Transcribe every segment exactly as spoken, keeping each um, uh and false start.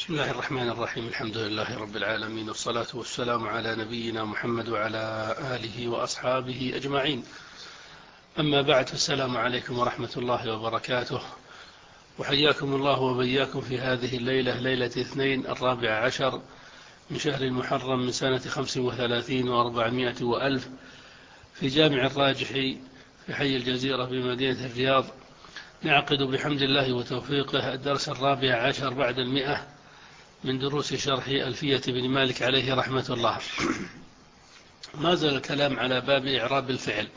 بسم الله الرحمن الرحيم. الحمد لله رب العالمين، والصلاة والسلام على نبينا محمد وعلى آله وأصحابه أجمعين. أما بعد، السلام عليكم ورحمة الله وبركاته، وحياكم الله وبياكم في هذه الليلة، ليلة اثنين الرابع عشر من شهر المحرم من سنة خمس وثلاثين وأربعمائة وألف في جامع الراجح في حي الجزيرة بمدينة الرياض. نعقد بحمد الله وتوفيقه الدرس الرابع عشر بعد المئة من دروس شرح ألفية بن مالك عليه رحمة الله. ما زال الكلام على باب إعراب الفعل،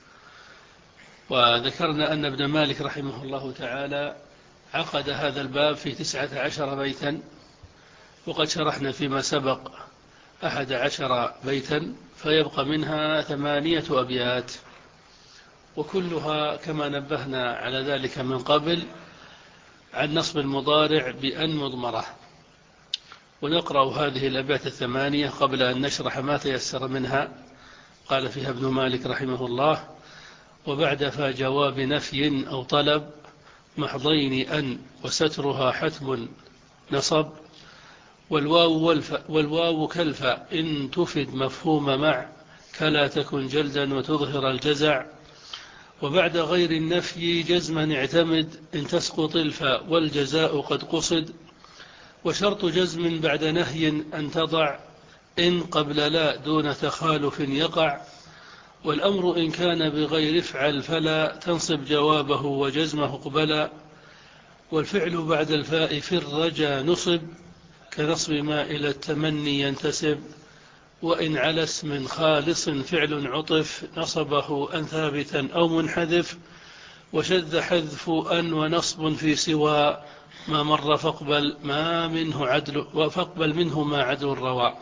وذكرنا أن ابن مالك رحمه الله تعالى عقد هذا الباب في تسعة عشر بيتا، وقد شرحنا فيما سبق أحد عشر بيتا، فيبقى منها ثمانية أبيات، وكلها كما نبهنا على ذلك من قبل عن نصب المضارع بأن مضمرة. ونقرأ هذه الأبيات الثمانية قبل أن نشرح ما تيسر منها. قال فيها ابن مالك رحمه الله: وبعد فجواب نفي أو طلب محضين أن وسترها حتم نصب، والواو, والف والواو كالفا إن تفد مفهوم مع كلا تكن جلدا وتظهر الجزع، وبعد غير النفي جزما اعتمد إن تسقط الفاء والجزاء قد قصد، وشرط جزم بعد نهي أن تضع إن قبل لا دون تخالف يقع، والأمر إن كان بغير افعل فلا تنصب جوابه وجزمه قبلا، والفعل بعد الفاء في الرجا نصب كنصب ما إلى التمني ينتسب، وإن على اسم خالص فعل عطف نصبه أن ثابتا أو منحذف، وشذ حذف أن ونصب في سوى ما مر فاقبل ما منه عدل فاقبل منه ما عدل الرواء.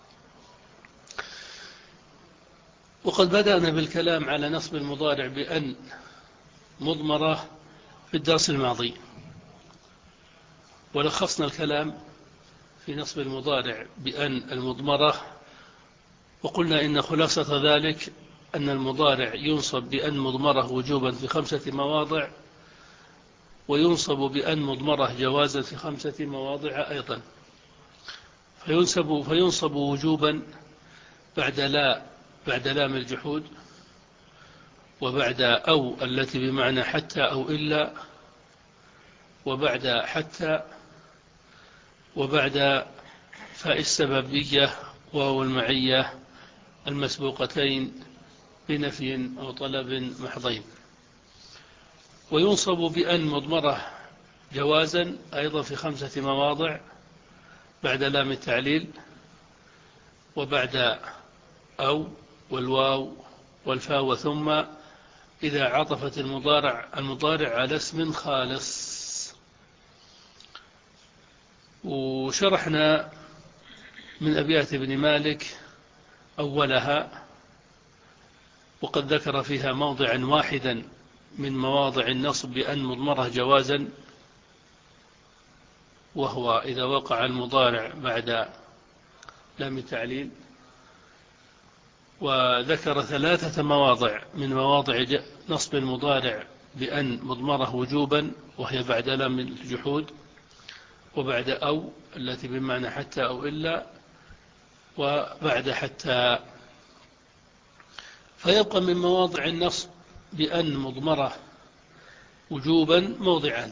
وقد بدأنا بالكلام على نصب المضارع بأن مضمرة في الدرس الماضي، ولخصنا الكلام في نصب المضارع بأن المضمرة، وقلنا إن خلاصة ذلك أن المضارع ينصب بأن مضمرة وجوبا في خمسة مواضع، وينصب بأن مضمرة جوازا في خمسة مواضع أيضا. فينصب, فينصب وجوبا بعد لا بعد لام الجحود، وبعد أو التي بمعنى حتى أو إلا، وبعد حتى، وبعد فاء السببية واو المعية المسبوقتين بنفي أو طلب محضين. وينصب بأن مضمرة جوازا أيضا في خمسة مواضع بعد لام التعليل، وبعد أو والواو والفاء وثم إذا عطفت المضارع المضارع على اسم خالص. وشرحنا من أبيات ابن مالك أولها، وقد ذكر فيها موضعا واحدا من مواضع النصب بأن مضمرة جوازا، وهو إذا وقع المضارع بعد لام التعليل. وذكر ثلاثة مواضع من مواضع نصب المضارع بأن مضمرة وجوبا، وهي بعد لام الجحود، وبعد أو التي بمعنى حتى أو إلا، وبعد حتى. فيبقى من مواضع النصب بأن مضمرة وجوبا موضعان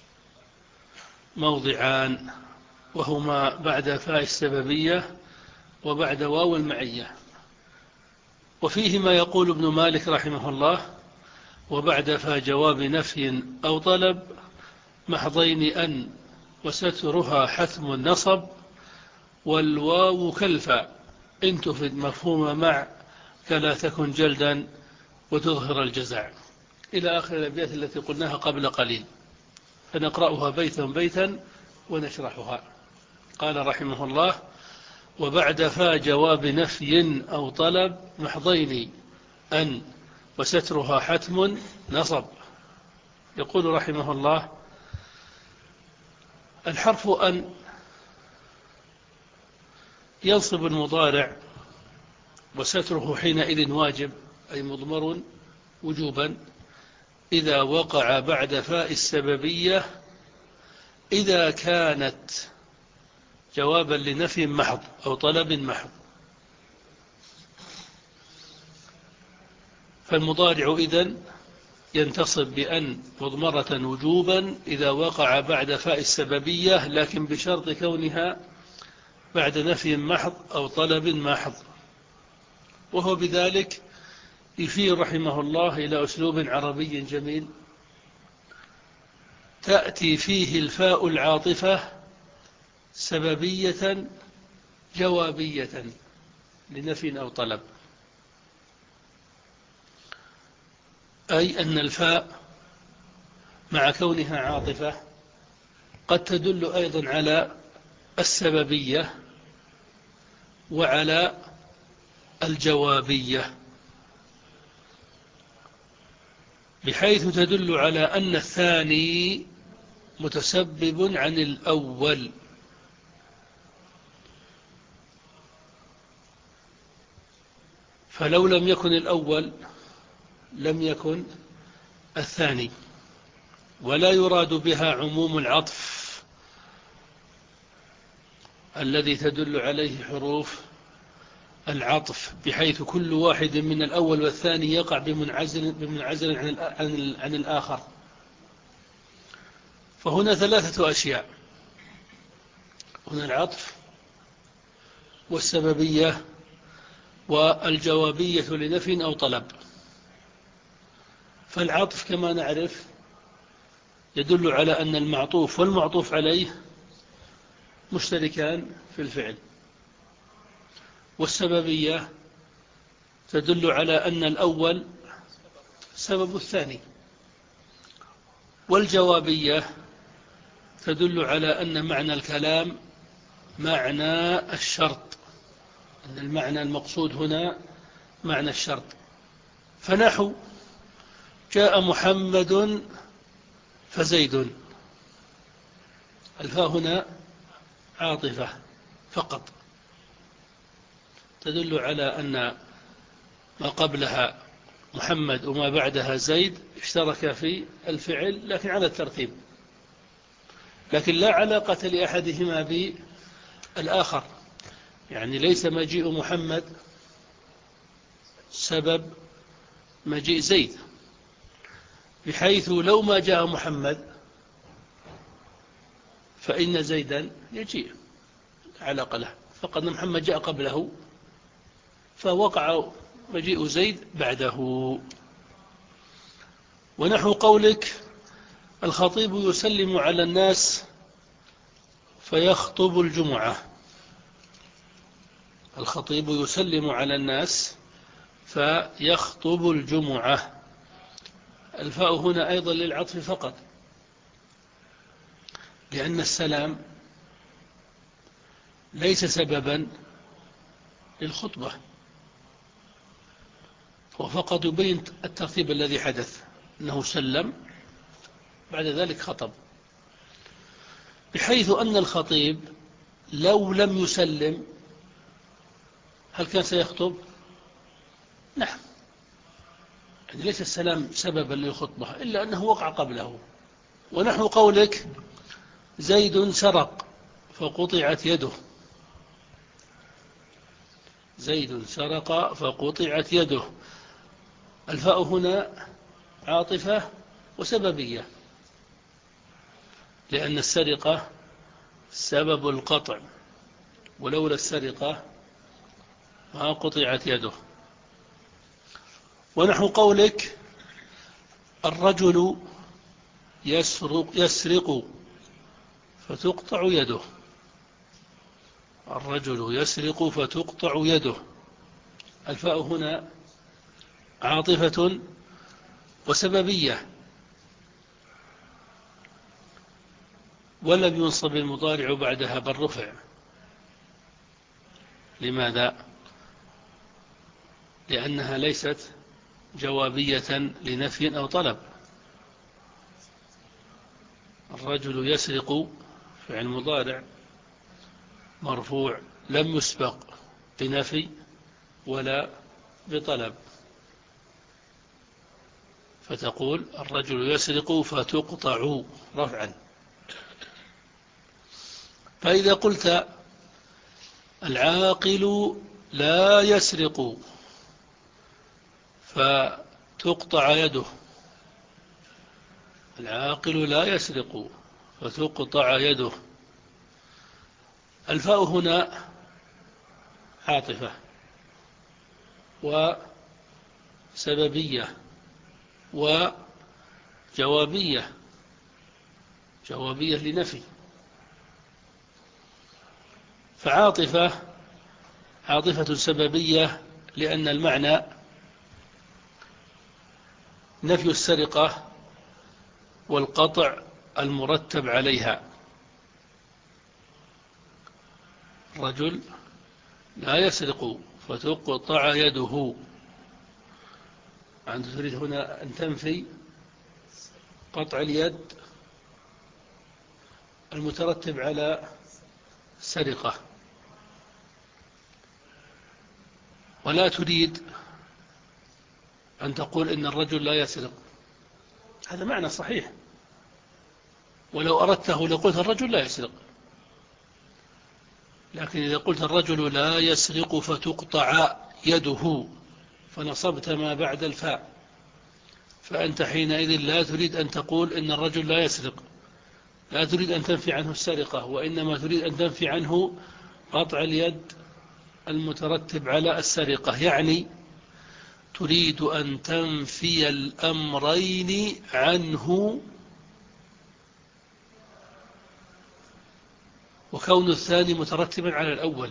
موضعان وهما بعد فاء السببية وبعد واو المعية. وفيهما يقول ابن مالك رحمه الله: وبعد فاء جواب نفي أو طلب محضين أن وسترها حتم النصب، والواو كالفاء إن تفد مفهوم مع كلا تكن جلدا وتظهر الجزع، إلى آخر الأبيات التي قلناها قبل قليل، فنقرأها بيتا بيتا ونشرحها. قال رحمه الله: وبعد فا جواب نفي أو طلب محضين أن وسترها حتم نصب. يقول رحمه الله: الحرف أن ينصب المضارع، وستره حينئذ واجب أي مضمر وجوبا إذا وقع بعد فاء السببية، إذا كانت جوابا لنفي محض أو طلب محض. فالمضارع إذن ينتصب بأن مضمرة وجوبا إذا وقع بعد فاء السببية، لكن بشرط كونها بعد نفي محض أو طلب محض. وهو بذلك يشير رحمه الله إلى أسلوب عربي جميل تأتي فيه الفاء العاطفة سببية جوابية لنفي أو طلب، أي أن الفاء مع كونها عاطفة قد تدل أيضا على السببية وعلى الجوابية، بحيث تدل على أن الثاني متسبب عن الأول. فلو لم يكن الأول لم يكن الثاني. ولا يراد بها عموم العطف الذي تدل عليه حروف العطف، بحيث كل واحد من الأول والثاني يقع بمنعزل, بمنعزل عن, عن, عن الآخر. فهنا ثلاثة أشياء: هنا العطف والسببية والجوابية لنفي أو طلب. فالعطف كما نعرف يدل على أن المعطوف والمعطوف عليه مشتركان في الفعل، والسببية تدل على أن الأول سبب الثاني، والجوابية تدل على أن معنى الكلام معنى الشرط، أن المعنى المقصود هنا معنى الشرط. فنحو جاء محمد فزيد، الفاء هنا عاطفة فقط تدل على أن ما قبلها محمد وما بعدها زيد اشترك في الفعل لكن على الترتيب، لكن لا علاقة لأحدهما بالآخر. يعني ليس مجيء محمد سبب مجيء زيد، بحيث لو ما جاء محمد فإن زيدا يجيء علاقة له، فقد محمد جاء قبله فوقع مجيء زيد بعده. ونحو قولك الخطيب يسلم على الناس فيخطب الجمعة، الخطيب يسلم على الناس فيخطب الجمعة، الفاء هنا أيضا للعطف فقط، لأن السلام ليس سببا للخطبة، وفقط يبين الترتيب الذي حدث، أنه سلم بعد ذلك خطب، بحيث أن الخطيب لو لم يسلم هل كان سيخطب؟ نعم، يعني ليس السلام سببا للخطبة إلا أنه وقع قبله. ونحو قولك زيد سرق فقطعت يده، زيد سرق فقطعت يده، الفاء هنا عاطفة وسببية، لأن السرقة سبب القطع، ولولا السرقة ما قطعت يده. ونحو قولك الرجل يسرق, يسرق فتقطع يده، الرجل يسرق فتقطع يده، الفاء هنا عاطفة وسببية، ولم ينصب المضارع بعدها بالرفع. لماذا؟ لأنها ليست جوابية لنفي أو طلب. الرجل يسرق فعل مضارع مرفوع لم يسبق بنفي ولا بطلب، فتقول الرجل يسرق فتقطع رفعا. فإذا قلت العاقل لا يسرق فتقطع يده. العاقل لا يسرق فتقطع يده. الفاء هنا عاطفة وسببية وجوابية، جوابية لنفي. فعاطفة عاطفة سببية لأن المعنى نفي السرقة والقطع المرتب عليها. رجل لا يسرق فتقطع يده. أنت تريد هنا أن تنفي قطع اليد المترتب على سرقة، ولا تريد أن تقول إن الرجل لا يسرق. هذا معنى صحيح، ولو أردته لقلت الرجل لا يسرق. لكن إذا قلت الرجل لا يسرق فتقطع يده فنصبت ما بعد الفاء، فأنت حينئذ لا تريد أن تقول إن الرجل لا يسرق، لا تريد أن تنفي عنه السرقة، وإنما تريد أن تنفي عنه قطع اليد المترتب على السرقة. يعني تريد أن تنفي الأمرين عنه، وكون الثاني مترتبا على الأول،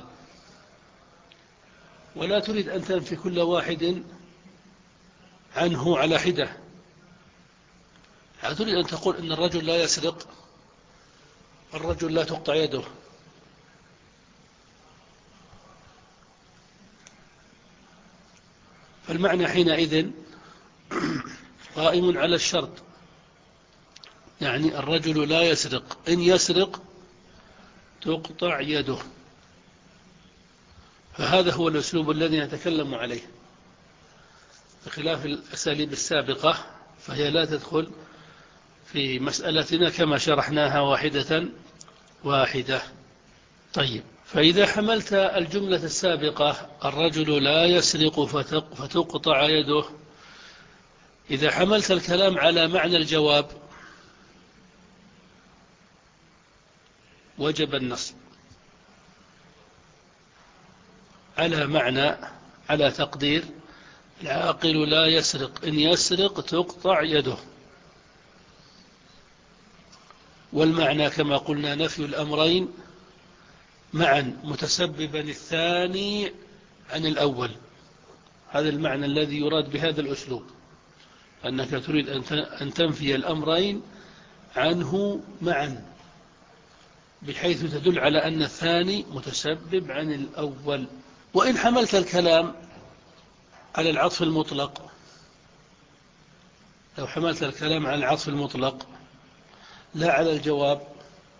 ولا تريد أن تنفي كل واحد عنه على حدة. لا تريد أن تقول إن الرجل لا يسرق، الرجل لا تقطع يده. فالمعنى حينئذ قائم على الشرط، يعني الرجل لا يسرق، إن يسرق تقطع يده. فهذا هو الأسلوب الذي نتكلم عليه، بخلاف الأساليب السابقة فهي لا تدخل في مسألتنا كما شرحناها واحدة واحدة. طيب، فإذا حملت الجملة السابقة الرجل لا يسرق فتقطع يده، إذا حملت الكلام على معنى الجواب وجب النصب على معنى، على تقدير العاقل لا يسرق، إن يسرق تقطع يده. والمعنى كما قلنا نفي الأمرين معا متسببا الثاني عن الأول. هذا المعنى الذي يراد بهذا الأسلوب، أنك تريد أن تنفي الأمرين عنه معا، بحيث تدل على أن الثاني متسبب عن الأول. وإن حملت الكلام على العطف المطلق، لو حملت الكلام على العطف المطلق لا على الجواب،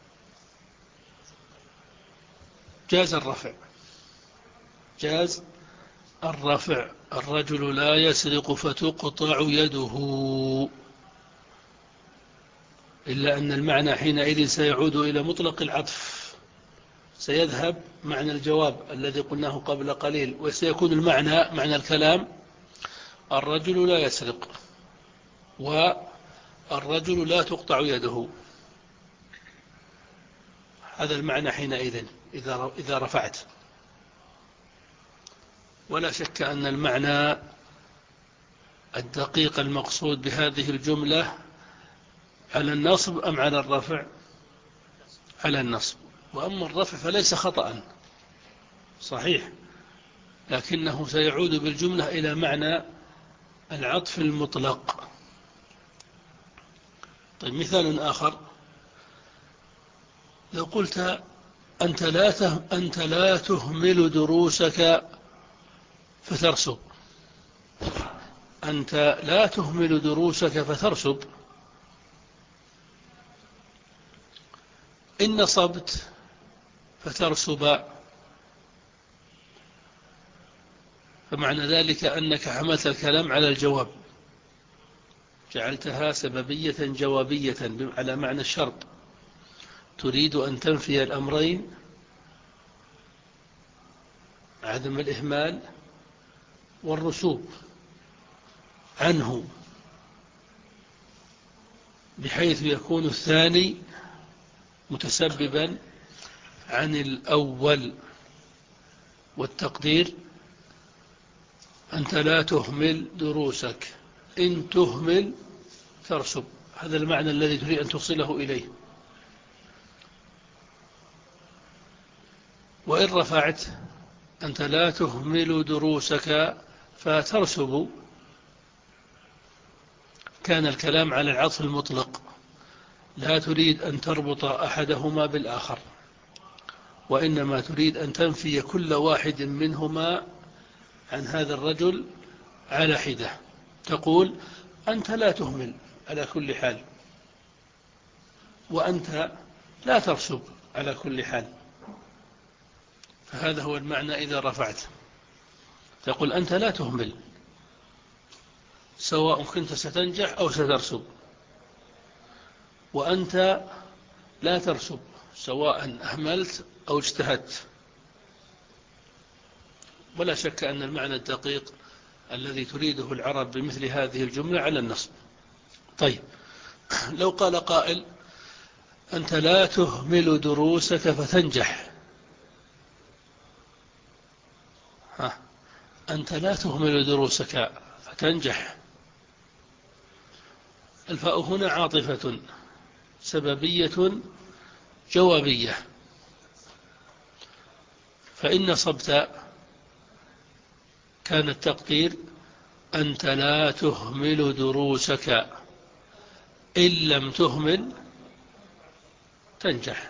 جاز الرفع، جاز الرفع. الرجل لا يسرق فتقطع يده، إلا أن المعنى حينئذ سيعود إلى مطلق العطف، سيذهب معنى الجواب الذي قلناه قبل قليل، وسيكون المعنى معنى الكلام الرجل لا يسرق والرجل لا تقطع يده. هذا المعنى حينئذ إذا رفعت. ولا شك أن المعنى الدقيق المقصود بهذه الجملة على النصب أم على الرفع؟ على النصب. وأما الرفع فليس خطأ صحيح، لكنه سيعود بالجملة إلى معنى العطف المطلق. طيب، مثال آخر، لو قلت أنت لا أنت لا تهمل دروسك فترسب، أنت لا تهمل دروسك فترسب، إن نصبت فترسب، فمعنى ذلك أنك حملت الكلام على الجواب، جعلتها سببية جوابية على معنى الشرط، تريد أن تنفي الأمرين عدم الإهمال والرسوب عنه، بحيث يكون الثاني متسببا عن الأول. والتقدير: أنت لا تهمل دروسك، إن تهمل ترسب. هذا المعنى الذي تريد أن توصله إليه. وإن رفعت: أنت لا تهمل دروسك فترسب، كان الكلام على العطف المطلق، لا تريد أن تربط أحدهما بالآخر، وإنما تريد أن تنفي كل واحد منهما عن هذا الرجل على حدة. تقول: أنت لا تهمل على كل حال، وأنت لا ترسب على كل حال. فهذا هو المعنى إذا رفعت. تقول: أنت لا تهمل، سواء كنت ستنجح أو سترسب، وأنت لا ترسب، سواء أهملت أو اجتهدت. ولا شك أن المعنى الدقيق الذي تريده العرب بمثل هذه الجملة على النصب. طيب، لو قال قائل: أنت لا تهمل دروسك فتنجح. ها، أنت لا تهمل دروسك فتنجح. الفاء هنا عاطفة سببية جوابية، فإن نصبت كان التقدير: أنت لا تهمل دروسك، إن لم تهمل تنجح.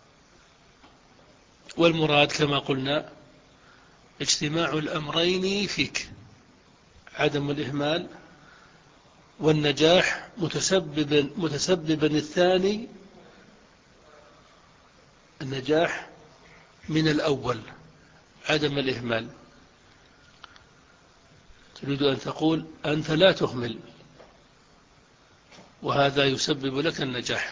والمراد كما قلنا اجتماع الأمرين فيك: عدم الإهمال والنجاح متسببا, متسببا الثاني النجاح من الأول، عدم الإهمال. تريد أن تقول: أنت لا تهمل، وهذا يسبب لك النجاح.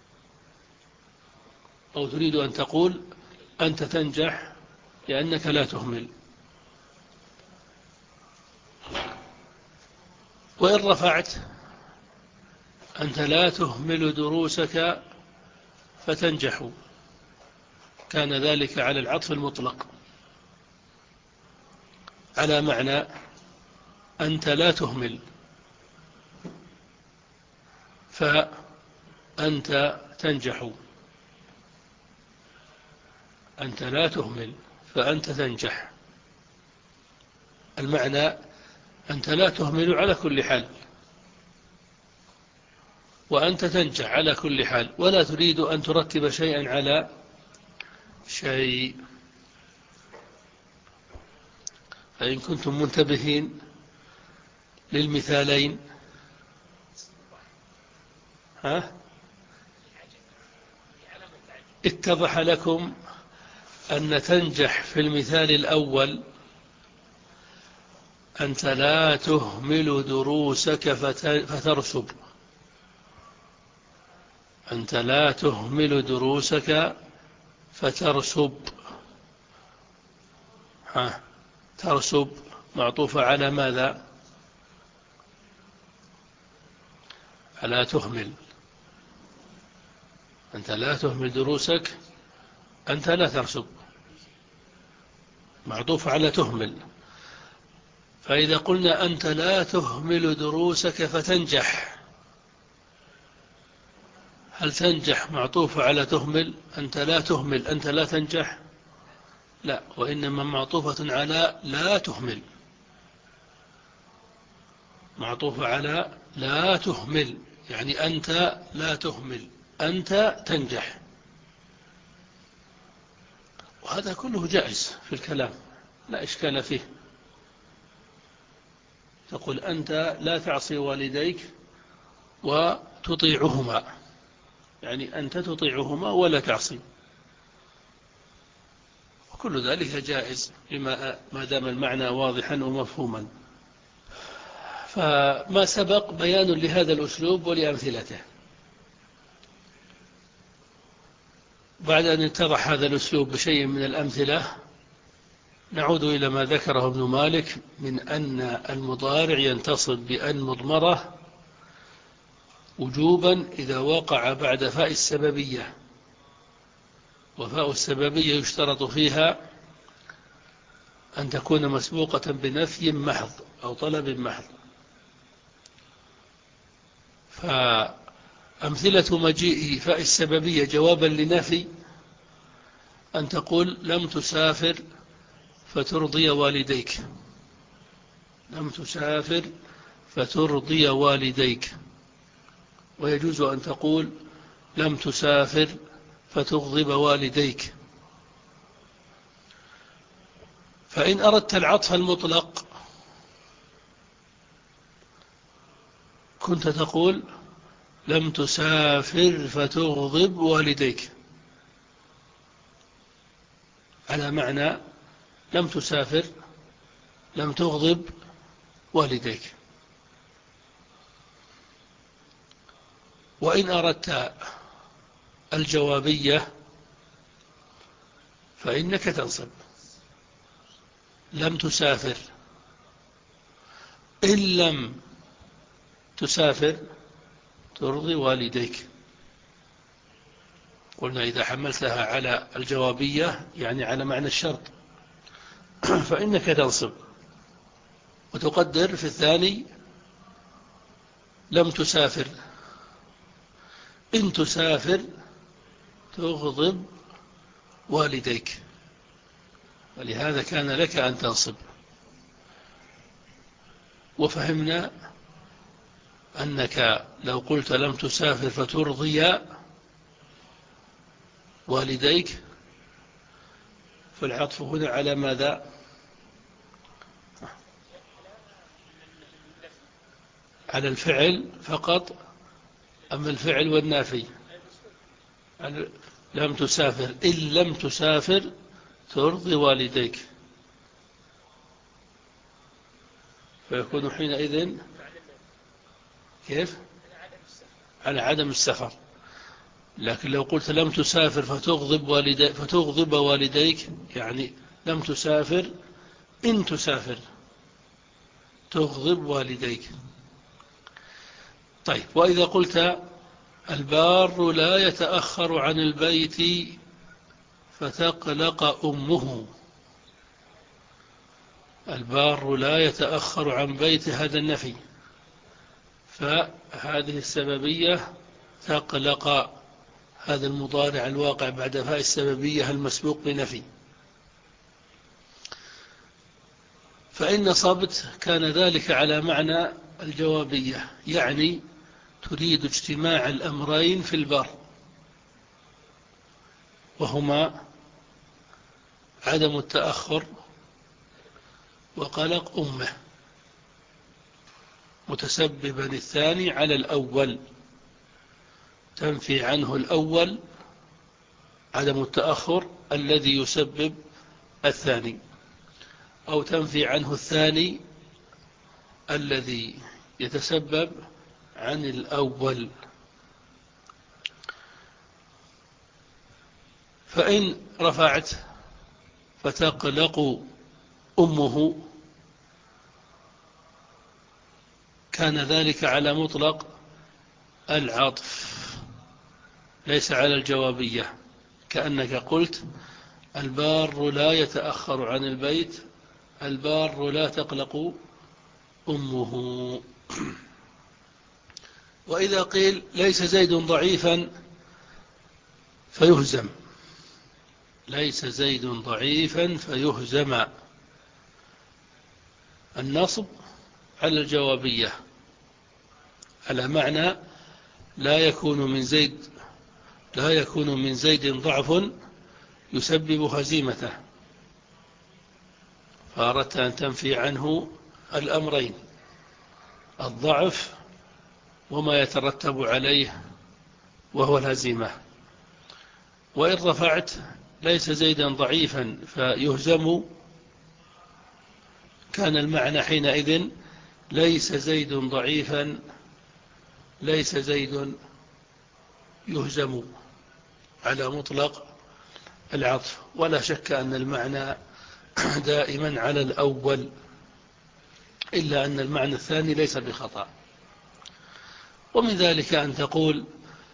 أو تريد أن تقول: أنت تنجح لأنك لا تهمل. وإن رفعت: أنت لا تهمل دروسك فتنجح، كان ذلك على العطف المطلق، على معنى أنت لا تهمل، فأنت تنجح. أنت لا تهمل فأنت تنجح، المعنى أنت لا تهمل على كل حال، وأنت تنجح على كل حال، ولا تريد أن ترتب شيئا على شيء. فإن كنتم منتبهين للمثالين، ها اتضح لكم أن تنجح في المثال الأول: أنت لا تهمل دروسك فترسب. أنت لا تهمل دروسك فترسب. ها، ترسب معطوفة على ماذا؟ على تهمل. أنت لا تهمل دروسك، أنت لا ترسب، معطوفة على تهمل. فإذا قلنا أنت لا تهمل دروسك فتنجح، هل تنجح معطوفة على تهمل؟ أنت لا تهمل أنت لا تنجح؟ لا، وإنما معطوفة على لا تهمل، معطوفة على لا تهمل، يعني أنت لا تهمل، أنت تنجح. وهذا كله جائز في الكلام، لا إشكال فيه. تقول: أنت لا تعصي والديك وتطيعهما، يعني أنت تطيعهما ولا تعصي، وكل ذلك جائز بما ما دام المعنى واضحا ومفهوما. فما سبق بيان لهذا الأسلوب ولأمثلته. بعد أن اتضح هذا الأسلوب بشيء من الأمثلة، نعود إلى ما ذكره ابن مالك من أن المضارع ينتصب بأن مضمرة وجوبا إذا وقع بعد فاء السببية، وفاء السببية يشترط فيها أن تكون مسبوقة بنفي محض أو طلب محض. فأمثلة مجيء فاء السببية جوابا لنفي أن تقول لم تسافر فترضي والديك، لم تسافر فترضي والديك. ويجوز أن تقول لم تسافر فتغضب والديك. فإن أردت العطف المطلق كنت تقول لم تسافر فتغضب والديك، على معنى لم تسافر لم تغضب والديك. وإن أردت الجوابية فإنك تنصب لم تسافر إن لم تسافر ترضي والديك. قلنا إذا حملتها على الجوابية يعني على معنى الشرط فإنك تنصب، وتقدر في الثاني لم تسافر إن تسافر تغضب والديك، ولهذا كان لك أن تنصب. وفهمنا أنك لو قلت لم تسافر فترضي والديك فالعطف هنا على ماذا؟ على الفعل فقط، أما الفعل والنافي لم تسافر إن لم تسافر ترضي والديك، فيكون حينئذ كيف؟ على عدم السفر. لكن لو قلت لم تسافر فتغضب والديك, فتغضب والديك يعني لم تسافر إن تسافر تغضب والديك. طيب، وإذا قلت البار لا يتأخر عن البيت فتقلق أمه، البار لا يتأخر عن بيت، هذا النفي، فهذه السببية تقلق، هذا المضارع الواقع بعد فاء السببية المسبوق بنفي. فإن نصبت كان ذلك على معنى الجوابية، يعني تريد اجتماع الأمرين في البار، وهما عدم التأخر وقلق أمه، متسببا الثاني على الأول، تنفي عنه الأول عدم التأخر الذي يسبب الثاني، أو تنفي عنه الثاني الذي يتسبب عن الأول. فإن رفعت فتقلق أمه كان ذلك على مطلق العطف ليس على الجوابية، كأنك قلت البار لا يتأخر عن البيت، البار لا تقلق أمه. وإذا قيل ليس زيد ضعيفا فيهزم، ليس زيد ضعيفا فيهزم، النصب على الجوابية على معنى لا يكون من زيد لا يكون من زيد ضعف يسبب هزيمته، فأردت أن تنفي عنه الأمرين، الضعف وما يترتب عليه وهو الهزيمة. وإن رفعت ليس زيدا ضعيفا فيهزم كان المعنى حينئذ ليس زيد ضعيفا ليس زيد يهزم، على مطلق العطف. ولا شك أن المعنى دائما على الأول، إلا أن المعنى الثاني ليس بخطأ. ومن ذلك أن تقول: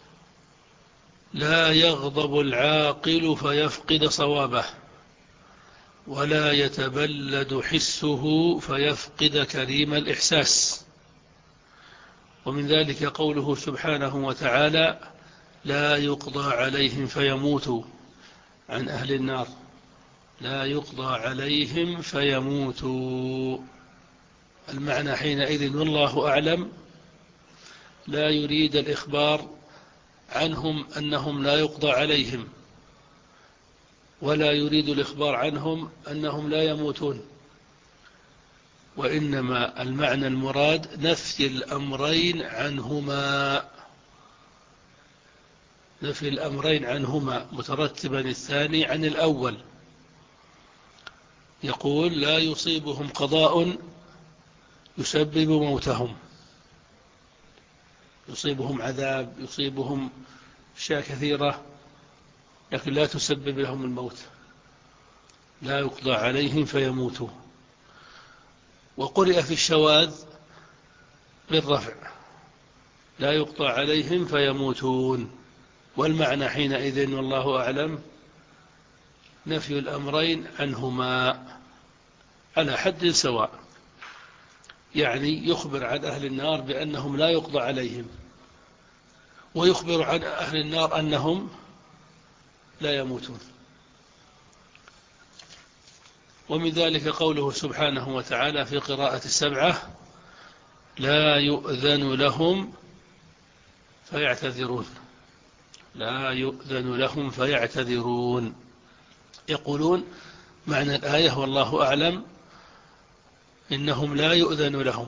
لا يغضب العاقل فيفقد صوابه، ولا يتبلد حسه فيفقد كريم الإحساس. ومن ذلك قوله سبحانه وتعالى: لا يقضى عليهم فيموتوا، عن أهل النار: لا يقضى عليهم فيموتوا. المعنى حينئذ والله أعلم لا يريد الإخبار عنهم أنهم لا يقضى عليهم، ولا يريد الإخبار عنهم أنهم لا يموتون، وإنما المعنى المراد نفي الأمرين عنهما، نفي الأمرين عنهما مترتبا الثاني عن الأول. يقول: لا يصيبهم قضاء يسبب موتهم، يصيبهم عذاب، يصيبهم أشياء كثيرة، لكن لا تسبب لهم الموت. لا يقضى عليهم فيموتوا. وقرئ في الشواذ بالرفع: لا يقضى عليهم فيموتون. والمعنى حينئذ والله أعلم نفي الأمرين عنهما على حد سواء، يعني يخبر عن أهل النار بأنهم لا يقضى عليهم، ويخبر عن أهل النار أنهم لا يموتون. ومن ذلك قوله سبحانه وتعالى في قراءة السبعة: لا يؤذن لهم فيعتذرون. لا يؤذن لهم فيعتذرون. يقولون معنى الآية والله أعلم إنهم لا يؤذن لهم،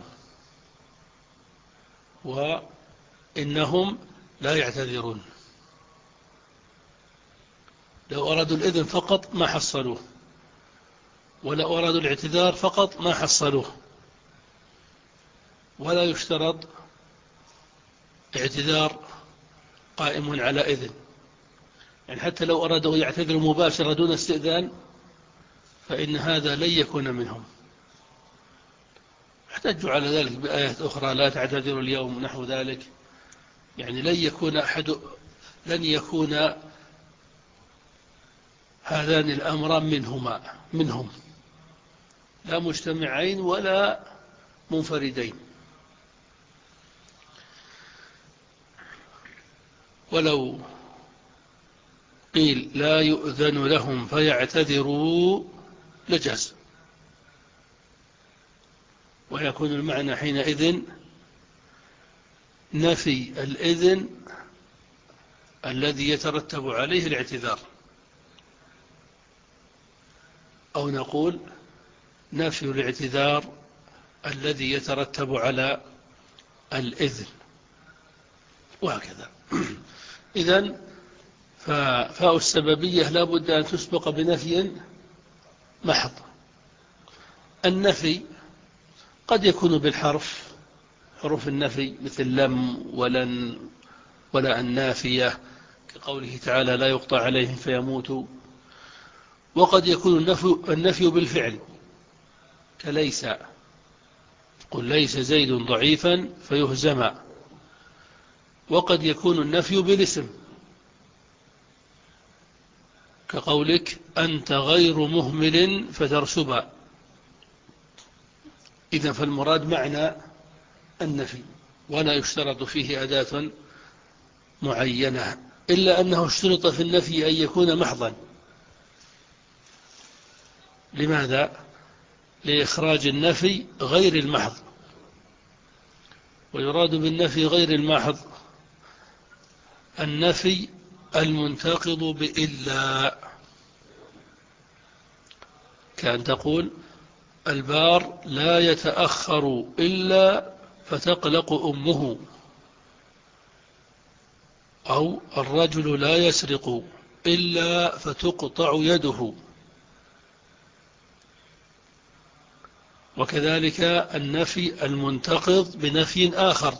وإنهم لا يعتذرون. لو أرادوا الإذن فقط ما حصلوه، ولو أرادوا الاعتذار فقط ما حصلوه. ولا يشترط اعتذار قائم على إذن، يعني حتى لو أرادوا يعتذروا مباشرة دون استئذان فإن هذا لن يكون منهم. احتجوا على ذلك بآيات أخرى: لا تعتذروا اليوم، نحو ذلك. يعني لن يكون أحد لن يكون هذان الأمران منهما منهم، لا مجتمعين ولا منفردين. ولو قيل لا يؤذن لهم فيعتذروا لجاز، ويكون المعنى حينئذ نفي الإذن الذي يترتب عليه الاعتذار، أو نقول نفي الاعتذار الذي يترتب على الإذن، وهكذا. إذن فاء السببية لا بد أن تسبق بنفي محض. النفي قد يكون بالحرف، حروف النفي مثل لم ولن ولا النافية، كقوله تعالى: لا يقطع عليهم فيموتوا. وقد يكون النفي, النفي بالفعل، كليس: قل ليس زيد ضعيفا فيهزم. وقد يكون النفي بالاسم، كقولك: أنت غير مهمل فترسب. إذن فالمراد معنى النفي، ولا يشترط فيه أداة معينة، إلا أنه اشترط في النفي أن يكون محضا. لماذا؟ لإخراج النفي غير المحض. ويراد بالنفي غير المحض النفي المنتقض بإلا، كأن تقول: البار لا يتأخر إلا فتقلق أمه، أو الرجل لا يسرق إلا فتقطع يده. وكذلك النفي المنتقض بنفي آخر،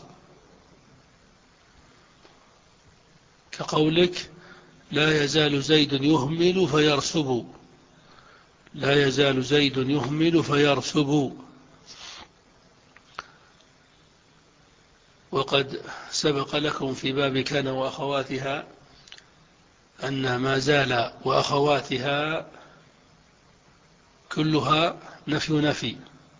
كقولك: لا يزال زيد يهمل فيرسب، لا يزال زيد يهمل فيرسب. وقد سبق لكم في باب كان وأخواتها أن ما زال وأخواتها كلها نفي نفي،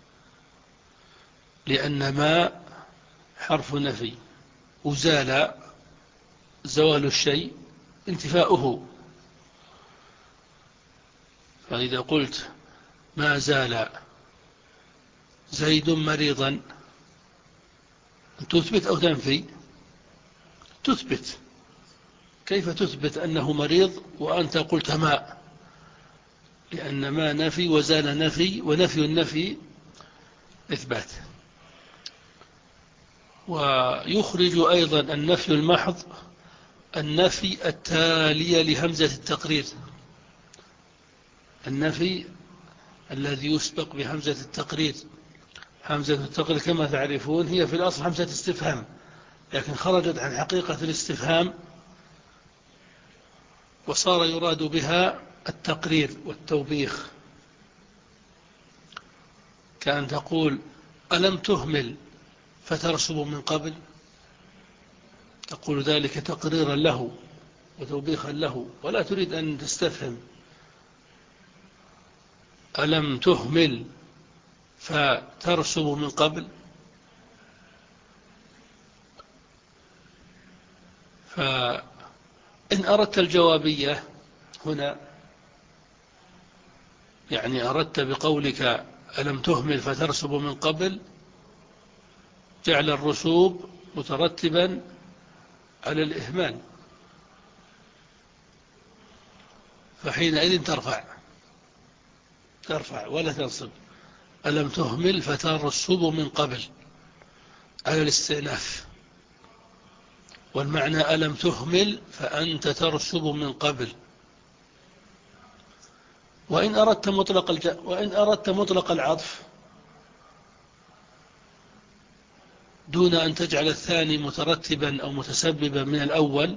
لأن ما حرف نفي، وزال زوال الشيء انتفاؤه. فإذا قلت ما زال زيد مريضا، تثبت أو تنفي؟ تثبت. كيف تثبت أنه مريض وأنت قلت ما؟ لأن ما نفي وزال نفي، ونفي النفي إثبات. ويخرج أيضا النفي المحض النفي التالي لهمزة التقرير، النفي الذي يسبق بهمزة التقرير. همزة التقرير كما تعرفون هي في الأصل همزة استفهام، لكن خرجت عن حقيقة الاستفهام وصار يراد بها التقرير والتوبيخ، كأن تقول ألم تهمل فترسب من قبل، تقول ذلك تقريرا له وتوبيخا له، ولا تريد أن تستفهم. ألم تهمل فترسب من قبل. فإن أردت الجوابية هنا، يعني أردت بقولك ألم تهمل فترسب من قبل، جعل الرسوب مترتبا على الإهمال، فحينئذ ترفع ترفع ولا تنصب. ألم تهمل فترسب من قبل على الاستئناف، والمعنى ألم تهمل فأنت ترسب من قبل. وإن أردت مطلق الج... وإن أردت مطلق العطف دون أن تجعل الثاني مترتبا أو متسببا من الأول،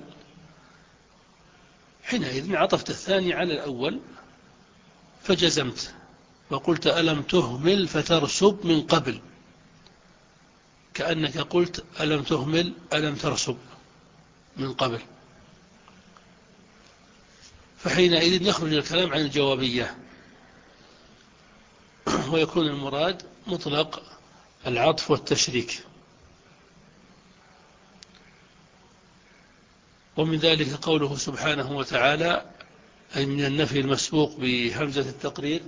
حينئذ عطفت الثاني على الأول فجزمت وقلت ألم تهمل فترسب من قبل، كأنك قلت ألم تهمل ألم ترسب من قبل. فحينئذ يخرج الكلام عن الجوابية، ويكون المراد مطلق العطف والتشريك. ومن ذلك قوله سبحانه وتعالى، أي من النفي المسبوق بهمزة التقرير: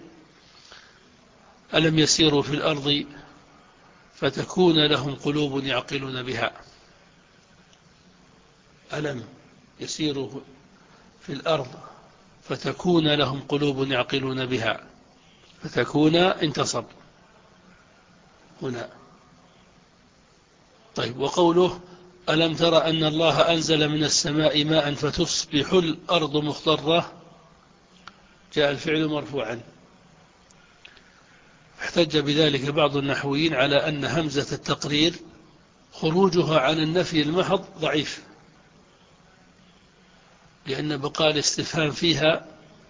ألم يسيروا في الأرض فتكون لهم قلوب يعقلون بها. ألم يسيروا في الأرض فتكون لهم قلوب يعقلون بها، فتكون انتصب هنا. طيب، وقوله ألم تر أن الله أنزل من السماء ماء فتصبح الأرض مخضرة، جاء الفعل مرفوعا. احتج بذلك بعض النحويين على أن همزة التقرير خروجها عن النفي المحض ضعيف، لأن بقاء الاستفهام فيها،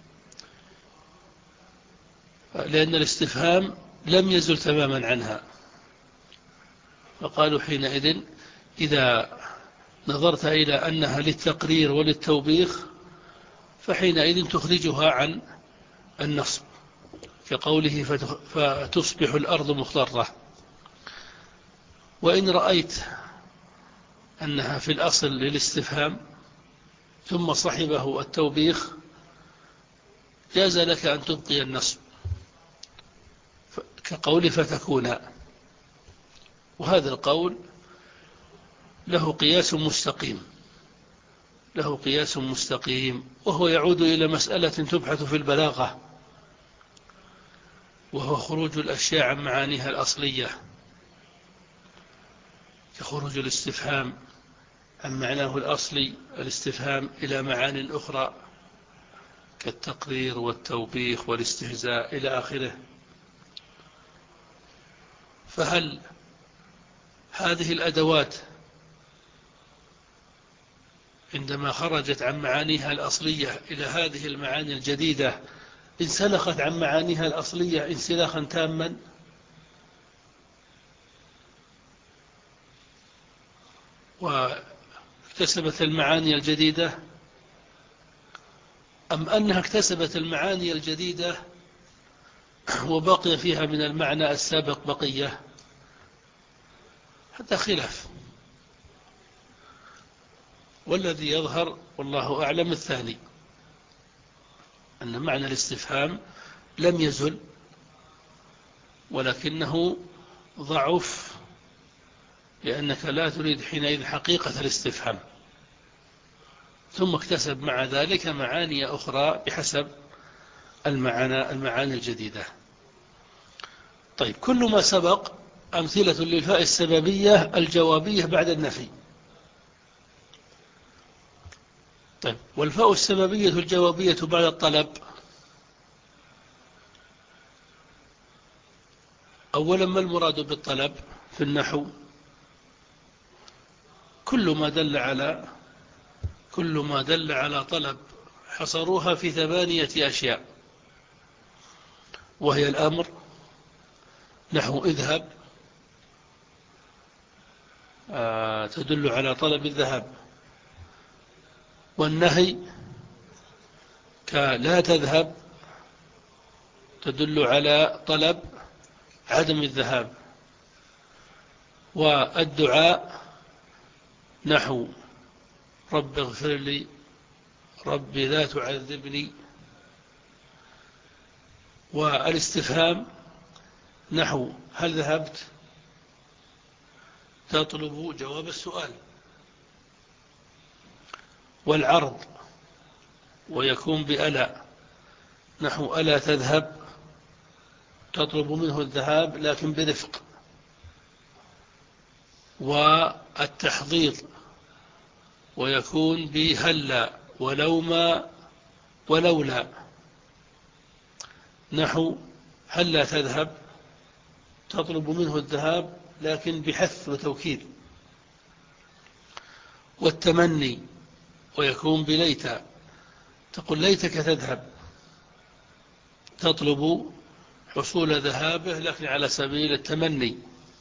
لأن الاستفهام لم يزل تماما عنها. فقالوا حينئذ إذا نظرت إلى أنها للتقرير وللتوبيخ فحينئذ تخرجها عن النصب، كقوله فتصبح الأرض مخضرة. وإن رأيت أنها في الأصل للاستفهام ثم صحبه التوبيخ جاز لك أن تبقي النصب، كقول فتكون. وهذا القول له قياس مستقيم له قياس مستقيم وهو يعود إلى مسألة تبحث في البلاغة، وهو خروج الأشياء عن معانيها الأصلية، كخروج الاستفهام عن معناه الأصلي الاستفهام إلى معان أخرى كالتقرير والتوبيخ والاستهزاء إلى آخره. فهل هذه الأدوات عندما خرجت عن معانيها الأصلية إلى هذه المعاني الجديدة انسلخت عن معانيها الأصلية انسلاخا تاما، واكتسبت المعاني الجديدة، أم أنها اكتسبت المعاني الجديدة وبقي فيها من المعنى السابق بقية؟ هذا خلاف، والذي يظهر والله أعلم الثاني، أن معنى الاستفهام لم يزل، ولكنه ضعف، لأنك لا تريد حينئذ حقيقة الاستفهام، ثم اكتسب مع ذلك معاني أخرى بحسب المعاني, المعاني الجديدة. طيب، كل ما سبق أمثلة للفاء السببية الجوابية بعد النفي. طيب، والفاء السببية الجوابية بعد الطلب، أولا ما المراد بالطلب في النحو؟ كل ما دل على كل ما دل على طلب، حصروها في ثمانية أشياء، وهي الأمر، نحو اذهب، آه تدل على طلب الذهاب، والنهي كلا تذهب تدل على طلب عدم الذهاب، والدعاء نحو رب اغفر لي، رب لا تعذبني، والاستفهام نحو هل ذهبت تطلب جواب السؤال، والعرض ويكون بألا نحو ألا تذهب تطلب منه الذهاب لكن برفق، والتحضيض ويكون بهلا ولو ما ولولا نحو هلا تذهب تطلب منه الذهاب لكن بحث وتوكيد، والتمني ويكون بليت تقول ليتك تذهب تطلب حصول ذهابه لكن على سبيل التمني،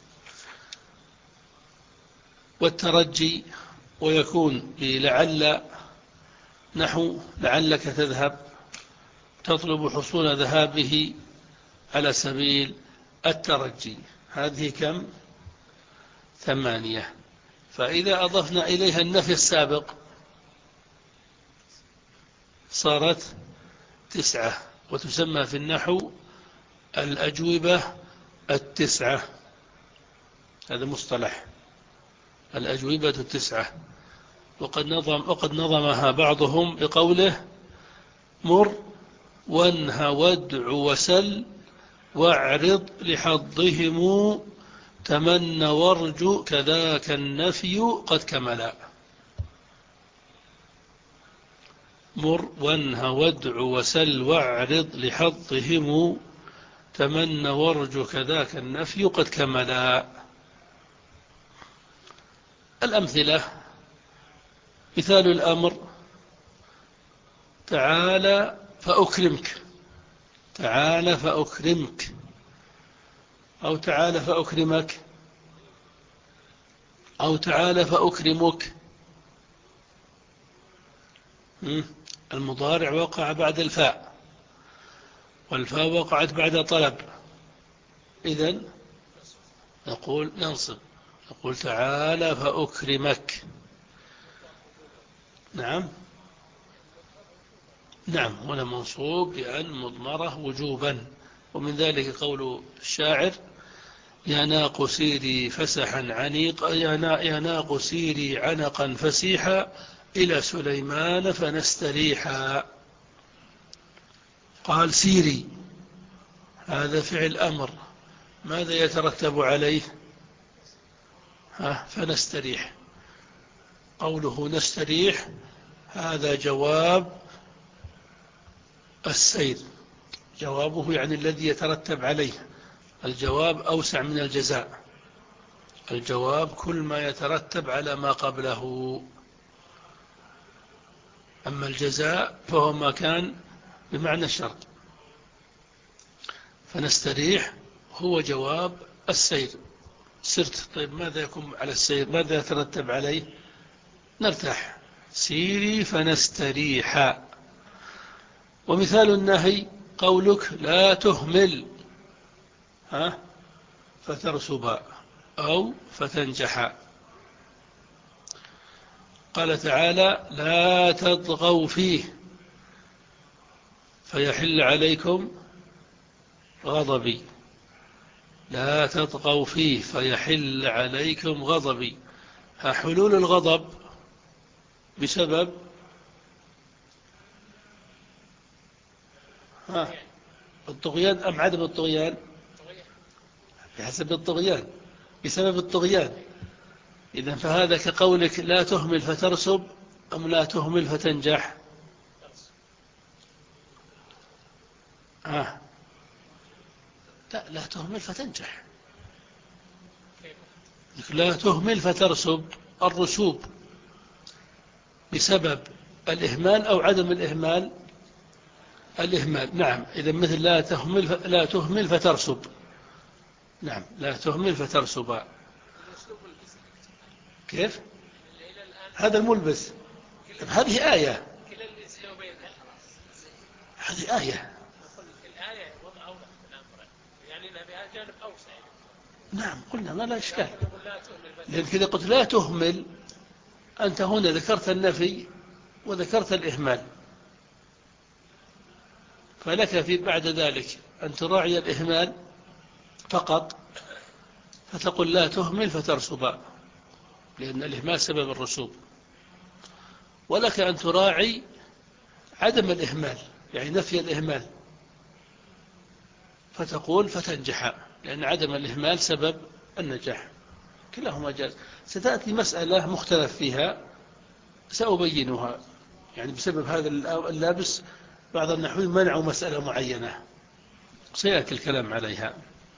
والترجي ويكون بلعل نحو لعلك تذهب تطلب حصول ذهابه على سبيل الترجي. هذه كم؟ ثمانية. فإذا أضفنا إليها النفي السابق صارت تسعة، وتسمى في النحو الأجوبة التسعة، هذا مصطلح الأجوبة التسعة. وقد نظم وقد نظمها بعضهم بقوله مر وانه وادع وسل واعرض لحظهم تمن وارجو كذاك النفي قد كملا. مر وانه وادع وسل واعرض لحظهم تمن وارجو كذاك النفي قد كملا. الأمثلة: مثال الأمر تعال فأكرمك، تعال فأكرمك، أو تعال فأكرمك، أو تعال فأكرمك. المضارع وقع بعد الفاء، والفاء وقعت بعد طلب، إذن نقول ننصب، نقول تعال فأكرمك. نعم نعم هنا منصوب بأن مضمرة وجوبا. ومن ذلك قول الشاعر يا ناق سيري فسحا عنيق يا ناق سيري عنقا فسيحا إلى سليمان فنستريحا. قال سيري، هذا فعل أمر، ماذا يترتب عليه؟ ها فنستريح. قوله نستريح هذا جواب السير، جوابه يعني الذي يترتب عليه. الجواب أوسع من الجزاء، الجواب كل ما يترتب على ما قبله، أما الجزاء فهو ما كان بمعنى الشرط. فنستريح هو جواب السير. سرت، طيب ماذا يكون على السير؟ ماذا يترتب عليه؟ نرتاح. سيري فنستريح. ومثال النهي قولك لا تهمل ها فترسب أو فتنجح. قال تعالى لا تطغوا فيه فيحل عليكم غضبي. لا تطغوا فيه فيحل عليكم غضبي. حلول الغضب بسبب ها الطغيان أم عدم الطغيان؟ بحسب الطغيان، بسبب الطغيان. إذن فهذا كقولك لا تهمل فترسب أم لا تهمل فتنجح؟ آه. لا لا تهمل فتنجح. لا تهمل فترسب. الرسوب بسبب الإهمال أو عدم الإهمال؟ الإهمال. نعم. إذا مثل لا تهمل ف... لا تهمل فترسب. نعم لا تهمل فترسب. كيف؟ هذا الملبس. هذه آية. هذه آية. نعم قلنا ما لا إشكال. لأن كذا قلت لا تهمل، أنت هنا ذكرت النفي وذكرت الإهمال، فلك في بعد ذلك أن تراعي الإهمال فقط فتقول لا تهمل فترسب، لأن الإهمال سبب الرسوب. ولك أن تراعي عدم الإهمال، يعني نفي الإهمال، فتقول فتنجح، لأن عدم الإهمال سبب النجاح. كلاهما جاز. ستأتي مسألة مختلف فيها سأبينها، يعني بسبب هذا اللابس بعض النحويين منعوا مسألة معينة سيأتي الكلام عليها.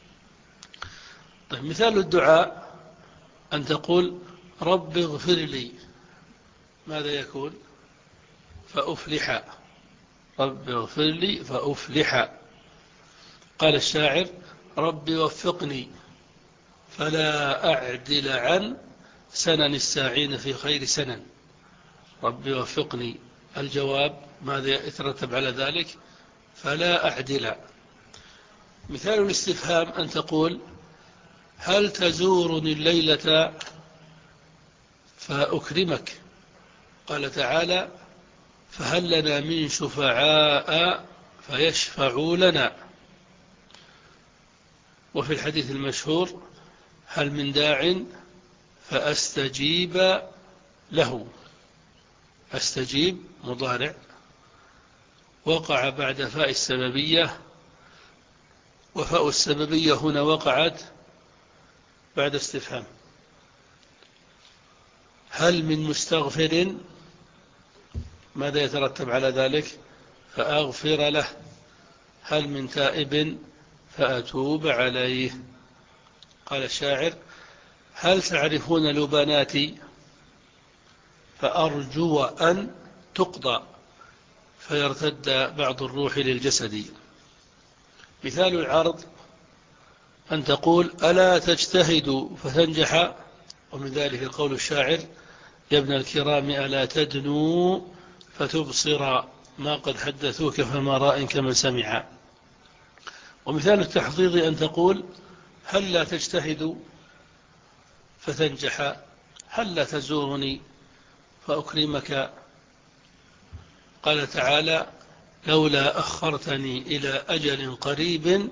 طيب مثال الدعاء أن تقول رب اغفر لي، ماذا يكون؟ فأفلح. رب اغفر لي فأفلح. قال الشاعر رب وفقني فلا أعدل عن سنن الساعين في خير سنن. رب وفقني، الجواب ماذا يترتب على ذلك؟ فلا أعدل. مثال الاستفهام أن تقول هل تزورني الليلة فأكرمك؟ قال تعالى فهل لنا من شفعاء فيشفعوا لنا. وفي الحديث المشهور هل من داع فأستجيب له. أستجيب مضارع وقع بعد فاء السببية، وفاء السببية هنا وقعت بعد استفهام. هل من مستغفر؟ ماذا يترتب على ذلك؟ فأغفر له. هل من تائب؟ فأتوب عليه. قال الشاعر هل تعرفون لبناتي؟ فأرجو أن تقضى فيرتد بعض الروح للجسد. مثال العرض أن تقول ألا تجتهد فتنجح. ومن ذلك قول الشاعر يا ابن الكرام ألا تدنو فتبصر ما قد حدثوك فما راء كمن سمع. ومثال التحضيض أن تقول هل لا تجتهد فتنجح. هل لا تزورني فأكرمك. قال تعالى لولا أخرتني إلى أجل قريب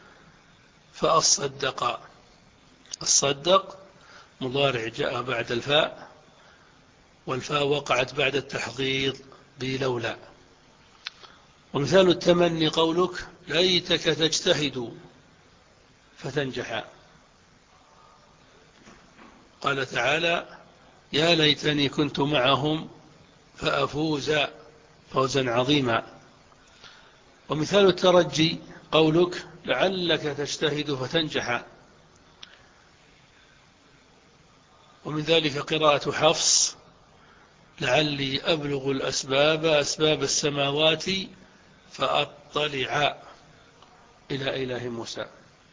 فأصدق. الصدق مضارع جاء بعد الفاء، والفاء وقعت بعد التحضيض بلولا. ومثال التمني قولك ليتك تجتهد فتنجح. قال تعالى يا ليتني كنت معهم فأفوز فوزا عظيما. ومثال الترجي قولك لعلك تجتهد فتنجح. ومن ذلك قراءة حفص لعلي أبلغ الأسباب أسباب السماوات فأطلع إلى إله موسى.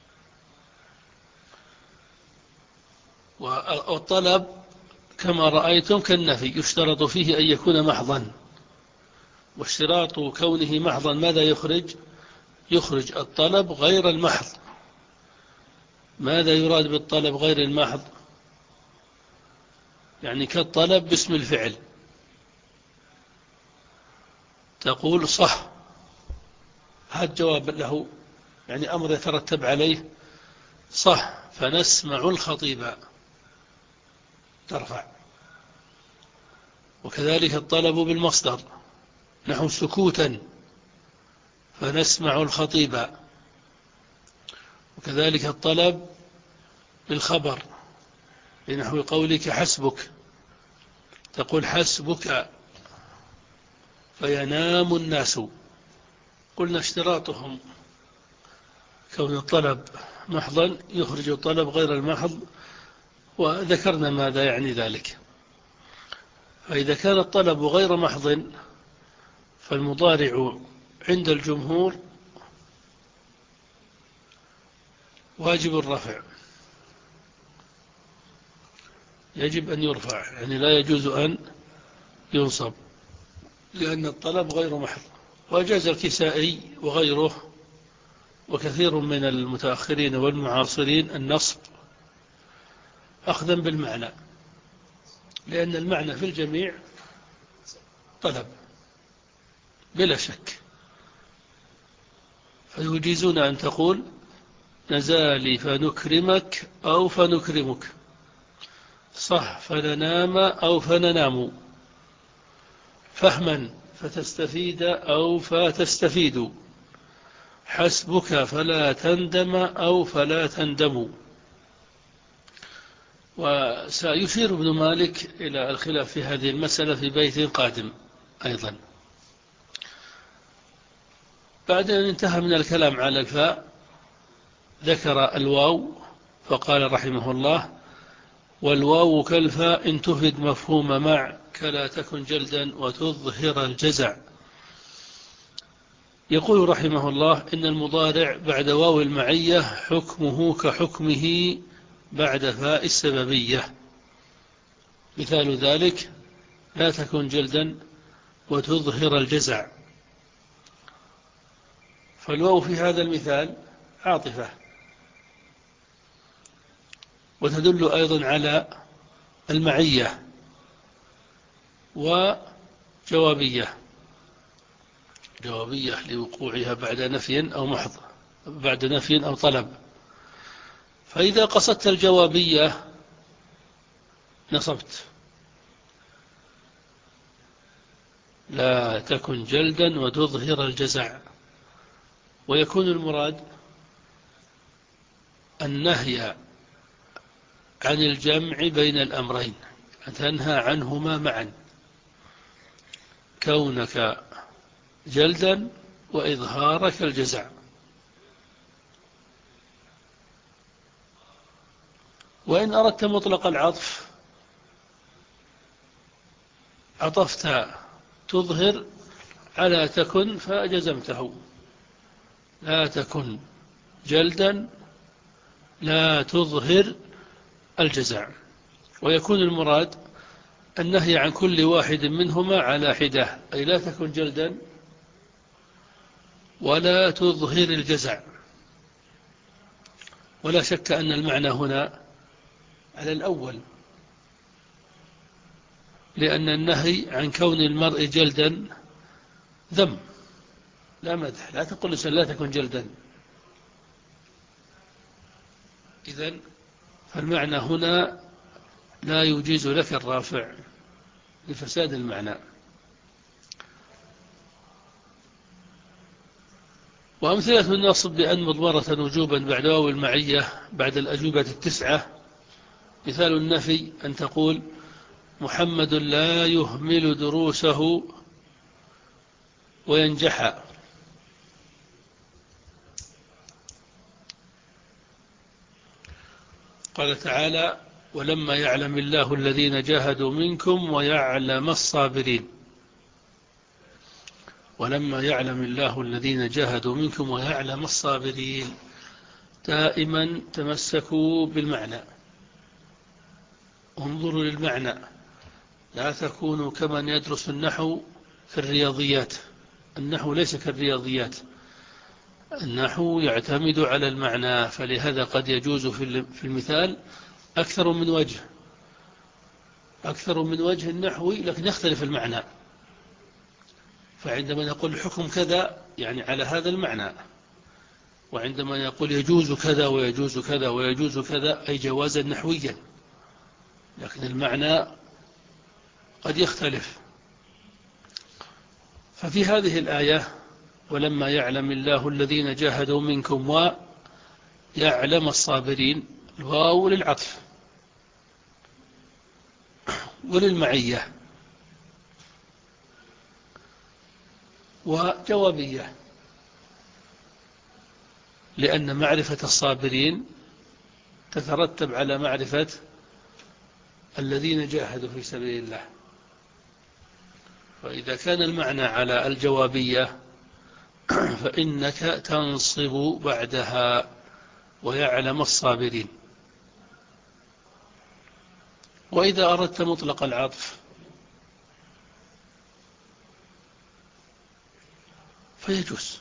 والطلب كما رأيتم كالنفي، يشترط فيه أن يكون محضا، واشتراط كونه محضا ماذا يخرج؟ يخرج الطلب غير المحض. ماذا يراد بالطلب غير المحض؟ يعني كالطلب باسم الفعل، تقول صح، هذا جواب له، يعني أمر يترتب عليه صح فنسمع الخطيب، ترفع. وكذلك الطلب بالمصدر، نحو سكوتا فنسمع الخطيب. وكذلك الطلب بالخبر، لنحو قولك حسبك، تقول حسبك فينام الناس. قلنا اشتراطهم كون الطلب محضا يخرج الطلب غير المحض، وذكرنا ماذا يعني ذلك. فإذا كان الطلب غير محض فالمضارع عند الجمهور واجب الرفع، يجب أن يرفع، يعني لا يجوز أن ينصب، لأن الطلب غير محض. وجاز الكسائي وغيره وكثير من المتأخرين والمعاصرين النصب أخذا بالمعنى، لأن المعنى في الجميع طلب بلا شك. فيجيزون أن تقول نزالي فنكرمك أو فنكرمك، صح فننام أو فننام، فهما فتستفيد أو فتستفيد، حسبك فلا تندم أو فلا تندم. وسيشير ابن مالك إلى الخلاف في هذه المسألة في بيت قادم أيضا. بعد أن انتهى من الكلام على الفاء ذكر الواو فقال رحمه الله: والواو كالفاء إن تفد مفهوم مع، كلا تكن جلدا وتظهر الجزع. يقول رحمه الله: إن المضارع بعد واو المعية حكمه كحكمه بعد فاء السببية. مثال ذلك: لا تكن جلدا وتظهر الجزع. فالواو في هذا المثال عاطفة، وتدل أيضا على المعية، وجوابية، جوابية لوقوعها بعد نفي أو محض، بعد نفي أو طلب. فإذا قصدت الجوابية نصبت: لا تكن جلدا وتظهر الجزع. ويكون المراد النهي عن الجمع بين الأمرين، تنهى عنهما معا، كونك جلدا وإظهارك الجزع. وإن أردت مطلق العطف عطفت تظهر على تكن فجزمته: لا تكن جلدا لا تظهر الجزع. ويكون المراد النهي عن كل واحد منهما على حدة، أي لا تكن جلدا ولا تظهر الجزع. ولا شك أن المعنى هنا على الأول، لأن النهي عن كون المرء جلدا ذم لا مدح. لا تقول لسان لا تكن جلدا. إذن فالمعنى هنا لا يجيز لك الرافع لفساد المعنى. وأمثلة النصب بأن مضمرة وجوبا بعد واو المعية بعد الأجوبة التسعة: مثال النفي أن تقول محمد لا يهمل دروسه وينجح. قال تعالى: ولما يعلم الله الذين جاهدوا منكم ويعلم الصابرين. ولما يعلم الله الذين جاهدوا منكم ويعلم الصابرين. دائما تمسكوا بالمعنى، انظروا للمعنى، لا تكونوا كمن يدرس النحو في الرياضيات. النحو ليس كالرياضيات، النحو يعتمد على المعنى، فلهذا قد يجوز في المثال أكثر من وجه، أكثر من وجه النحوي، لكن يختلف المعنى. فعندما نقول الحكم كذا يعني على هذا المعنى، وعندما يقول يجوز كذا ويجوز كذا ويجوز كذا أي جوازا نحويا، لكن المعنى قد يختلف. ففي هذه الآية ولما يعلم الله الذين جاهدوا منكم ويعلم الصابرين، الواو للعطف وللمعية وجوابية، لأن معرفة الصابرين تترتب على معرفة الذين جاهدوا في سبيل الله. فإذا كان المعنى على الجوابية فإنك تنصب بعدها ويعلم الصابرين. وإذا أردت مطلق العطف فيجوز،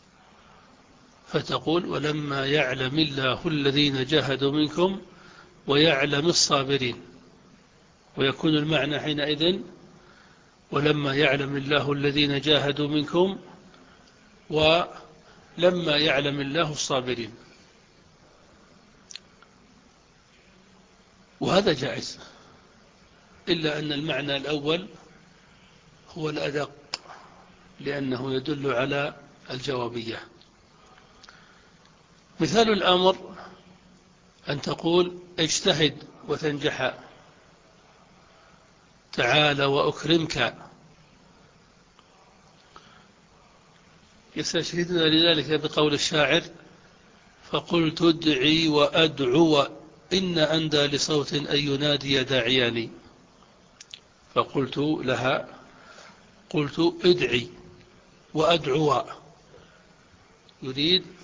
فتقول ولما يعلم الله الذين جاهدوا منكم ويعلم الصابرين، ويكون المعنى حينئذ ولما يعلم الله الذين جاهدوا منكم ولما يعلم الله الصابرين، وهذا جائز، إلا أن المعنى الأول هو الأدق لأنه يدل على الجوابية. مثال الأمر أن تقول اجتهد وتنجح، تعال وأكرمك. يستشهدنا لذلك بقول الشاعر فقلت ادعي وأدعو إن أندى لصوت أن ينادي داعياني. فقلت لها قلت ادعي وأدعو، يريد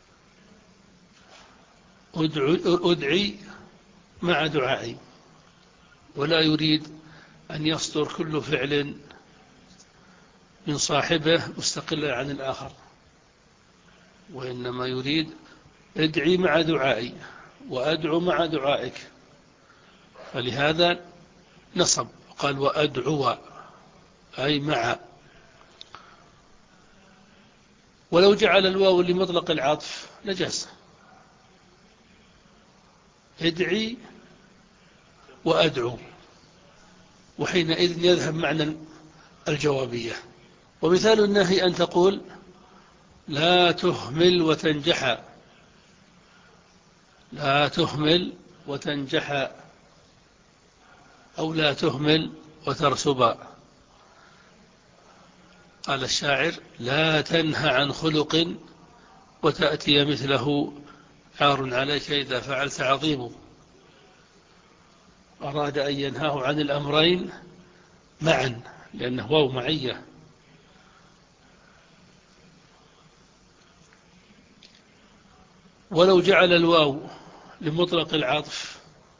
أدعي مع دعائي، ولا يريد أن يصدر كل فعل من صاحبه مستقلا عن الآخر، وإنما يريد ادعي مع دعائي وأدعو مع دعائك. فلهذا نصب قال وأدعو أي مع. ولو جعل الواو لمطلق العطف لجاز، ادعي وأدعو، وحينئذ يذهب معنى الجوابية. ومثال النهي أن تقول لا تهمل وتنجح، لا تهمل وتنجح، أو لا تهمل وترسب. قال الشاعر لا تنهى عن خلق وتأتي مثله عار عليك إذا فعلت عظيم. أراد أن ينهاه عن الأمرين معا لأنه واو معية. ولو جعل الواو لمطلق العطف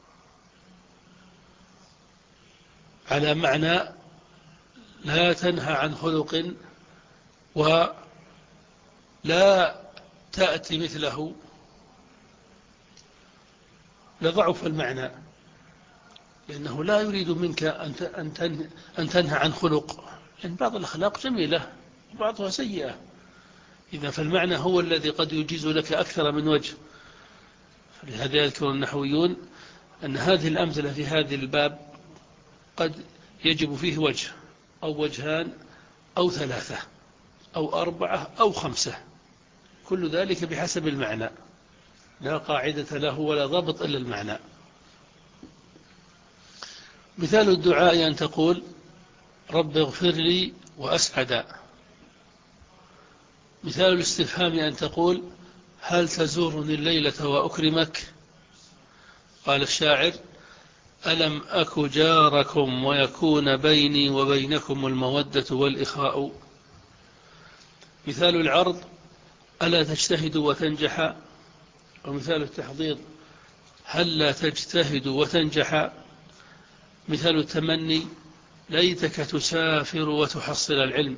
على معنى لا تنهى عن خلق ولا تأتي مثله لضعف المعنى، لأنه لا يريد منك أن تنهى عن خلق، لأن بعض الأخلاق جميلة وبعضها سيئة. إذا فالمعنى هو الذي قد يجيز لك أكثر من وجه. فلهذا يذكر النحويون أن هذه الأمثلة في هذه الباب قد يجب فيه وجه أو وجهان أو ثلاثة أو أربعة أو خمسة، كل ذلك بحسب المعنى، لا قاعدة له ولا ضبط إلا المعنى. مثال الدعاء أن تقول رب اغفر لي وأسعد. مثال الاستفهام أن تقول هل تزورني الليلة وأكرمك. قال الشاعر ألم أك جاركم ويكون بيني وبينكم المودة والإخاء. مثال العرض ألا تجتهد وتنجح، ومثال التحضيض هل لا تجتهد وتنجح، مثال التمني ليتك تسافر وتحصل العلم.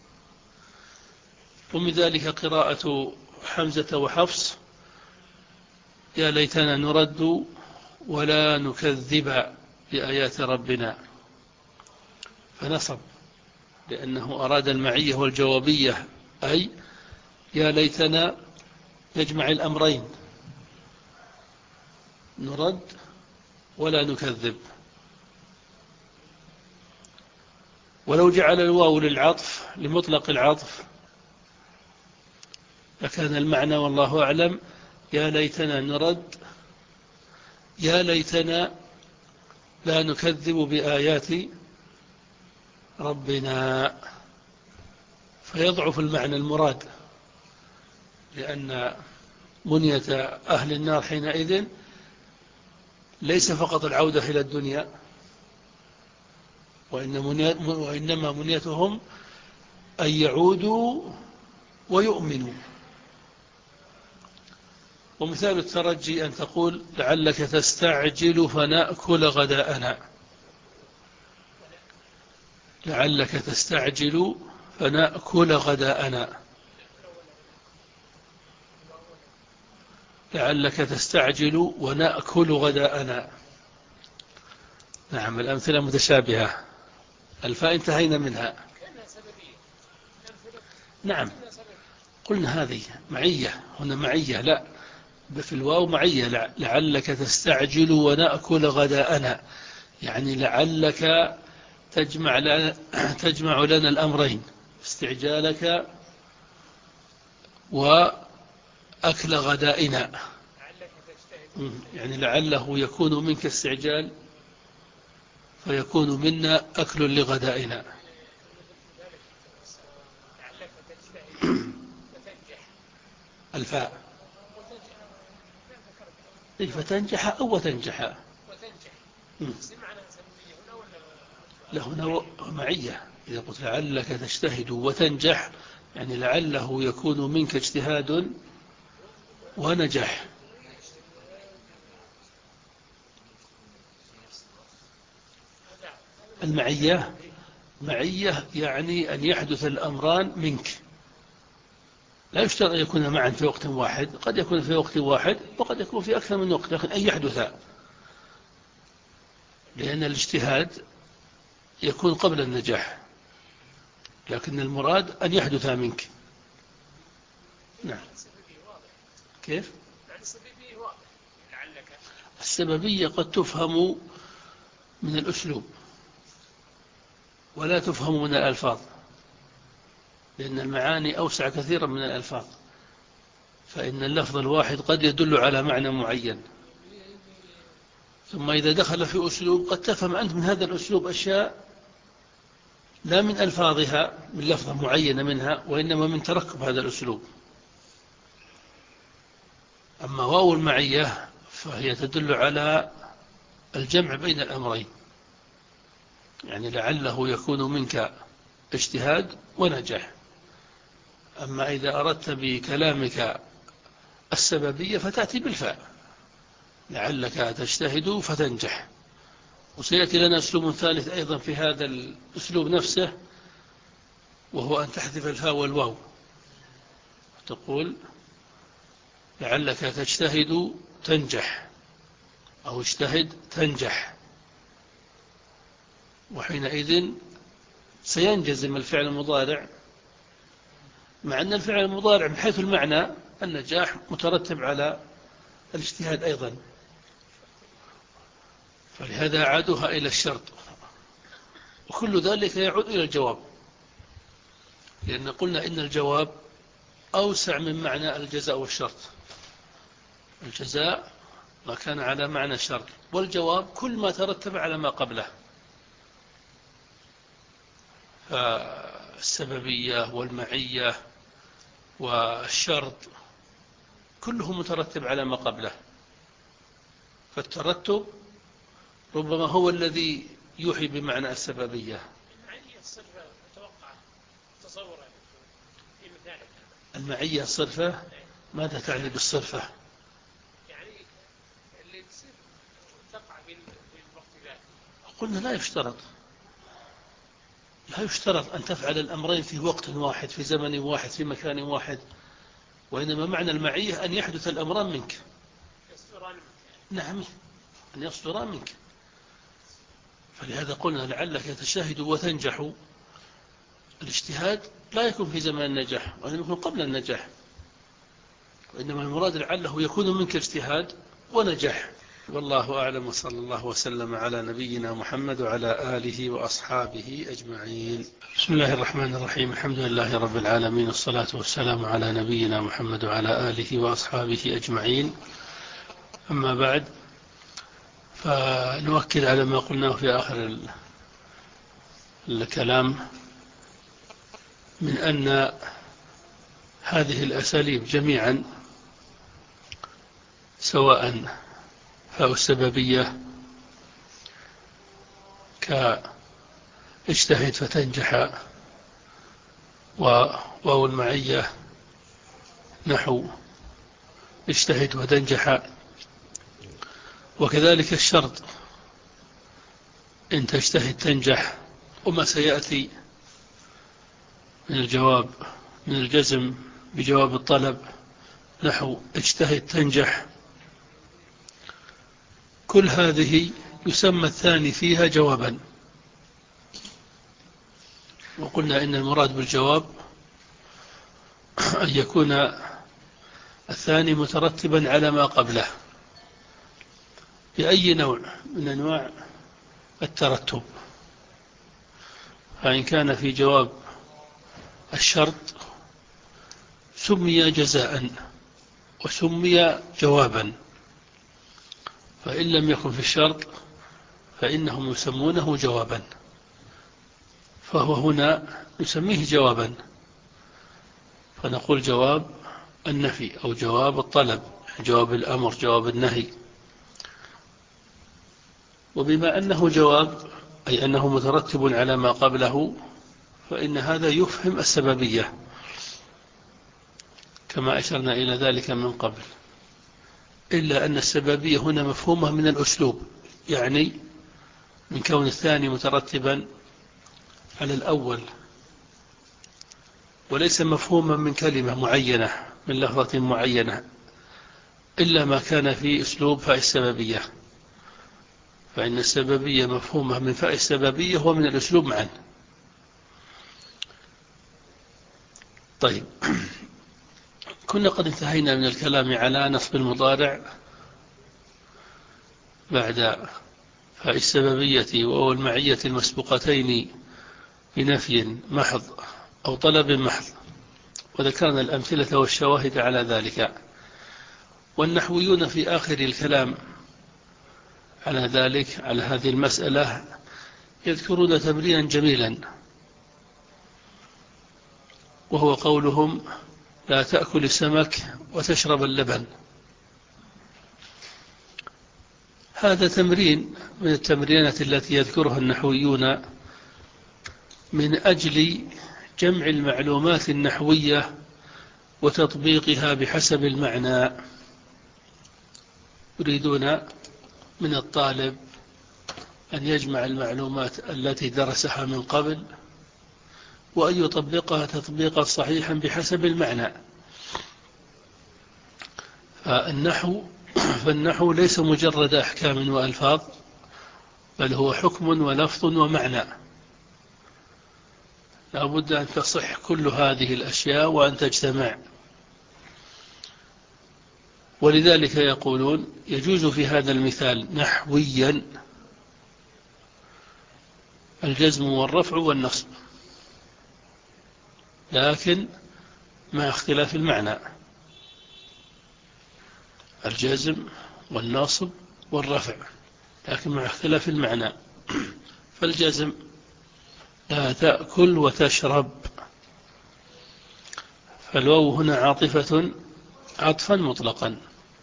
ومن ذلك قراءة حمزة وحفص يا ليتنا نرد ولا نكذب بآيات ربنا، فنصب لأنه أراد المعية والجوابية، أي يا ليتنا يجمع الأمرين، نرد ولا نكذب. ولو جعل الواو للعطف لمطلق العطف لكان المعنى والله أعلم يا ليتنا نرد يا ليتنا لا نكذب بآيات ربنا، فيضعف المعنى المراد، لأن منية أهل النار حينئذ ليس فقط العودة إلى الدنيا، وإنما منيتهم أن يعودوا ويؤمنوا. ومثال الترجي أن تقول لعلك تستعجل فنأكل غداءنا، لعلك تستعجل فنأكل غداءنا، لعلك تستعجل ونأكل غداءنا. نعم، الأمثلة متشابهة، الفاء انتهينا منها. نعم قلنا هذه معية، هنا معية، لا في الواو معية، لعلك تستعجل ونأكل غداءنا، يعني لعلك تجمع لنا, تجمع لنا الأمرين، استعجالك وأكل غدائنا، يعني لعله يكون منك استعجال فيكون منا أكل لغدائنا. الفاء فتنجح أو وتنجح، لا هنا معية. إذا قلت لعلك تجتهد وتنجح يعني لعله يكون منك اجتهاد ونجح. المعية معية يعني أن يحدث الأمران منك، لا يشترط أن يكون معا في وقت واحد، قد يكون في وقت واحد وقد يكون في أكثر من وقت، لكن أن يحدث، لأن الاجتهاد يكون قبل النجاح، لكن المراد أن يحدث منك. نعم. كيف؟ السببية قد تفهم من الأسلوب ولا تفهم من الألفاظ، لأن المعاني أوسع كثيرا من الألفاظ، فإن اللفظ الواحد قد يدل على معنى معين، ثم إذا دخل في أسلوب قد تفهم أنت من هذا الأسلوب أشياء لا من ألفاظها من لفظة معينة منها، وإنما من تركب هذا الأسلوب. أما واو المعية فهي تدل على الجمع بين الأمرين، يعني لعله يكون منك اجتهاد ونجح. أما إذا أردت بكلامك السببية فتأتي بالفاء، لعلك تجتهد فتنجح. وسيأتي لنا أسلوب ثالث أيضا في هذا الأسلوب نفسه، وهو أن تحذف الفاء والواو، تقول لعلك تجتهد تنجح أو اجتهد تنجح، وحينئذ سينجزم الفعل المضارع، مع أن الفعل المضارع من حيث المعنى النجاح مترتب على الاجتهاد أيضا، فلهذا عادوها إلى الشرط، وكل ذلك يعود إلى الجواب، لأن قلنا إن الجواب أوسع من معنى الجزاء والشرط. الجزاء ما كان على معنى الشرط، والجواب كل ما ترتب على ما قبله، فالسببية والمعية والشرط كله مترتب على ما قبله، فالترتب ربما هو الذي يوحي بمعنى السببية. المعية صرفة. ماذا تعني بالصرفة؟ يعني اللي تصير تقع في الوقت ذاته. قلنا لا يشترط لا يشترط أن تفعل الأمرين في وقت واحد في زمن واحد في مكان واحد، وإنما معنى المعية أن يحدث الأمران منك. يصدران منك. نعم، أن يصدران منك. فلهذا قلنا لعلك تجتهد وتنجح. الاجتهاد لا يكون في زمن النجاح، وإنما يكون قبل النجاح، وإنما المراد لعله يكون منك اجتهاد ونجاح. والله أعلم، وصلى الله وسلم على نبينا محمد وعلى آله وأصحابه أجمعين. بسم الله الرحمن الرحيم. الحمد لله رب العالمين، والصلاة والسلام على نبينا محمد وعلى آله وأصحابه أجمعين. أما بعد، فنؤكد على ما قلناه في آخر الكلام من أن هذه الأساليب جميعا، سواء فاء السببية كاجتهد فتنجح، وواو المعية نحو اجتهد وتنجح، وكذلك الشرط إن تجتهد تنجح، وما سيأتي من الجواب من الجزم بجواب الطلب نحو اجتهد تنجح، كل هذه يسمى الثاني فيها جوابا. وقلنا إن المراد بالجواب أن يكون الثاني مترتبا على ما قبله بأي نوع من أنواع الترتب. فإن كان في جواب الشرط سمي جزاء وسمي جوابا، فإن لم يكن في الشرط فإنهم يسمونه جوابا، فهو هنا نسميه جوابا، فنقول جواب النفي أو جواب الطلب، جواب الأمر، جواب النهي. وبما أنه جواب أي أنه مترتب على ما قبله، فإن هذا يفهم السببية كما أشرنا إلى ذلك من قبل، إلا أن السببية هنا مفهومة من الأسلوب، يعني من كون الثاني مترتبا على الأول، وليس مفهوما من كلمة معينة من لفظة معينة، إلا ما كان في أسلوب فاء السببية، فإن السببية مفهومة من فاء السببية ومن الأسلوب معا. طيب، كنا قد انتهينا من الكلام على نصب المضارع بعد فاء السببية وهو المعية المسبوقتين بنفي محض أو طلب محض، وذكرنا الأمثلة والشواهد على ذلك. والنحويون في آخر الكلام على ذلك على هذه المسألة يذكرون تمرينا جميلا، وهو قولهم لا تأكل السمك وتشرب اللبن. هذا تمرين من التمرينات التي يذكرها النحويون من أجل جمع المعلومات النحوية وتطبيقها بحسب المعنى. يريدون من الطالب أن يجمع المعلومات التي درسها من قبل وأن يطبقها تطبيقا صحيحا بحسب المعنى. فالنحو فالنحو ليس مجرد أحكام وألفاظ، بل هو حكم ولفظ ومعنى، لا بد أن تصح كل هذه الأشياء وأن تجتمع. ولذلك يقولون يجوز في هذا المثال نحويا الجزم والرفع والنصب، لكن مع اختلاف المعنى. الجزم والنصب والرفع، لكن مع اختلاف المعنى. فالجزم لا تأكل وتشرب، فالواو هنا عاطفة عطفا مطلقا،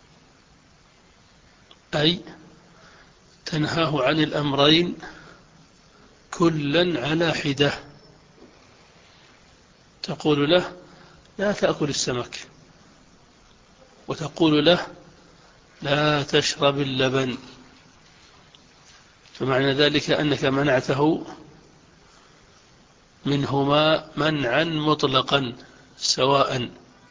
أي تنهاه عن الأمرين كلا على حدة، تقول له لا تأكل السمك، وتقول له لا تشرب اللبن، فمعنى ذلك أنك منعته منهما منعا مطلقا، سواء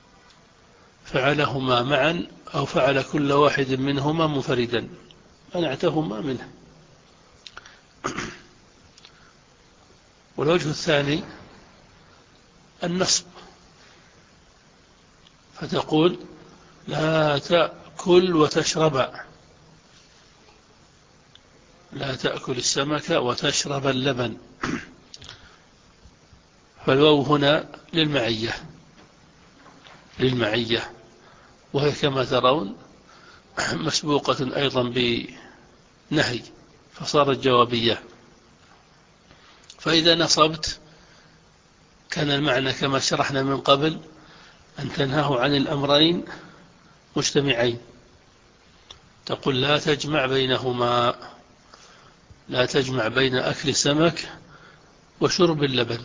فعلهما معا أو فعل كل واحد منهما منفردا، منعتهما منه. والوجه الثاني النصب، فتقول لا تأكل وتشرب، لا تأكل السمك وتشرب اللبن، فالواو هنا للمعية للمعية وهي كما ترون مسبوقة أيضا بنهي، فصارت جوابية. فإذا نصبت كان المعنى كما شرحنا من قبل أن تنهاه عن الأمرين مجتمعين، تقول لا تجمع بينهما، لا تجمع بين أكل السمك وشرب اللبن،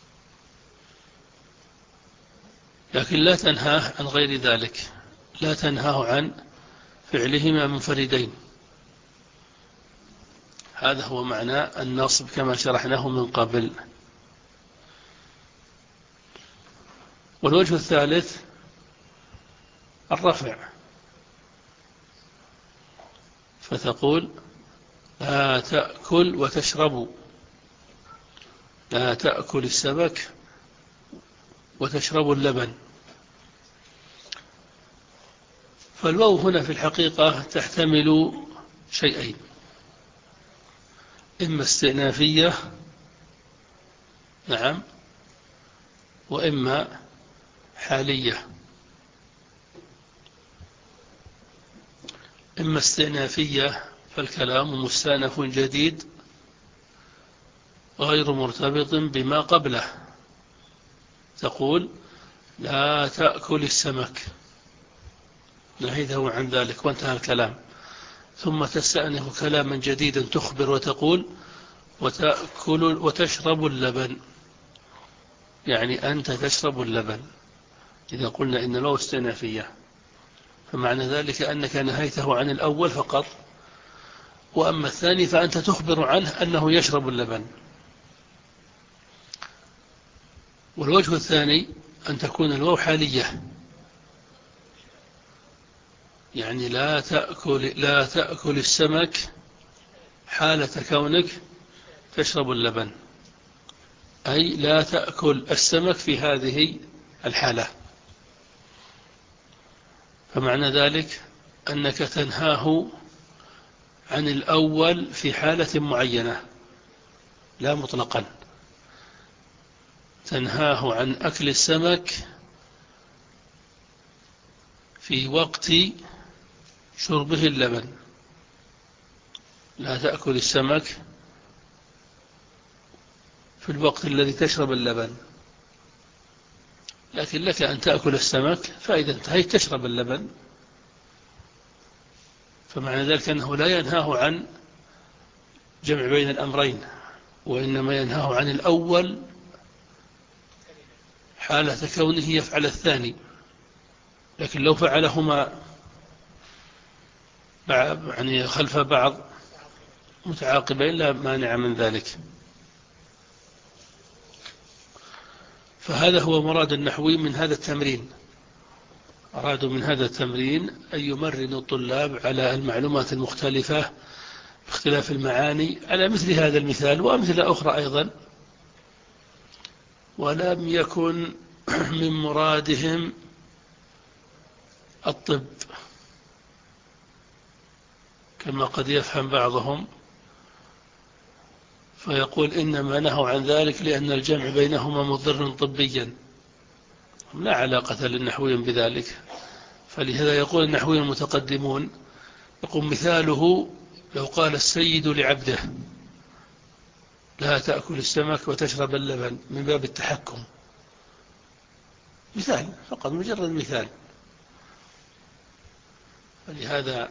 لكن لا تنهاه عن غير ذلك، لا تنهاه عن فعلهما منفردين. هذا هو معنى النصب كما شرحناه من قبل. والوجه الثالث الرفع، فتقول لا تأكل وتشرب، لا تأكل السمك وتشرب اللبن. فالواو هنا في الحقيقة تحتمل شيئين، إما استئنافية نعم، وإما حالية. إما استئنافية فالكلام مستأنف جديد غير مرتبط بما قبله، تقول لا تأكل السمك، نهيته عن ذلك وانتهى الكلام، ثم تستأنف كلاما جديدا تخبر وتقول وتأكل وتشرب اللبن، يعني أنت تشرب اللبن. إذا قلنا إن الواو استئنافية فمعنى ذلك أنك نهيته عن الأول فقط، وأما الثاني فأنت تخبر عنه أنه يشرب اللبن. والوجه الثاني أن تكون الواو حالية، يعني لا تأكل, لا تأكل السمك حالة كونك تشرب اللبن، أي لا تأكل السمك في هذه الحالة. فمعنى ذلك أنك تنهاه عن الأول في حالة معينة لا مطلقا، تنهاه عن أكل السمك في وقت شربه اللبن، لا تأكل السمك في الوقت الذي تشرب اللبن، لكن لك أن تأكل السمك فإذا انتهيت تشرب اللبن. فمعنى ذلك أنه لا ينهاه عن جمع بين الأمرين، وإنما ينهاه عن الأول حالة كونه يفعل الثاني، لكن لو فعلهما يعني خلف بعض متعاقبين لا مانع من ذلك. فهذا هو مراد النحوي من هذا التمرين، أرادوا من هذا التمرين أن يمرنوا الطلاب على المعلومات المختلفة باختلاف المعاني على مثل هذا المثال وأمثلة أخرى أيضا، ولم يكن من مرادهم الطب كما قد يفهم بعضهم فيقول إنما نهوا عن ذلك لأن الجمع بينهما مضر طبيا، لا علاقة للنحويين بذلك. فلهذا يقول النحويين المتقدمون يقول مثاله لو قال السيد لعبده لا تأكل السمك وتشرب اللبن من باب التحكم، مثال فقط مجرد مثال. فلهذا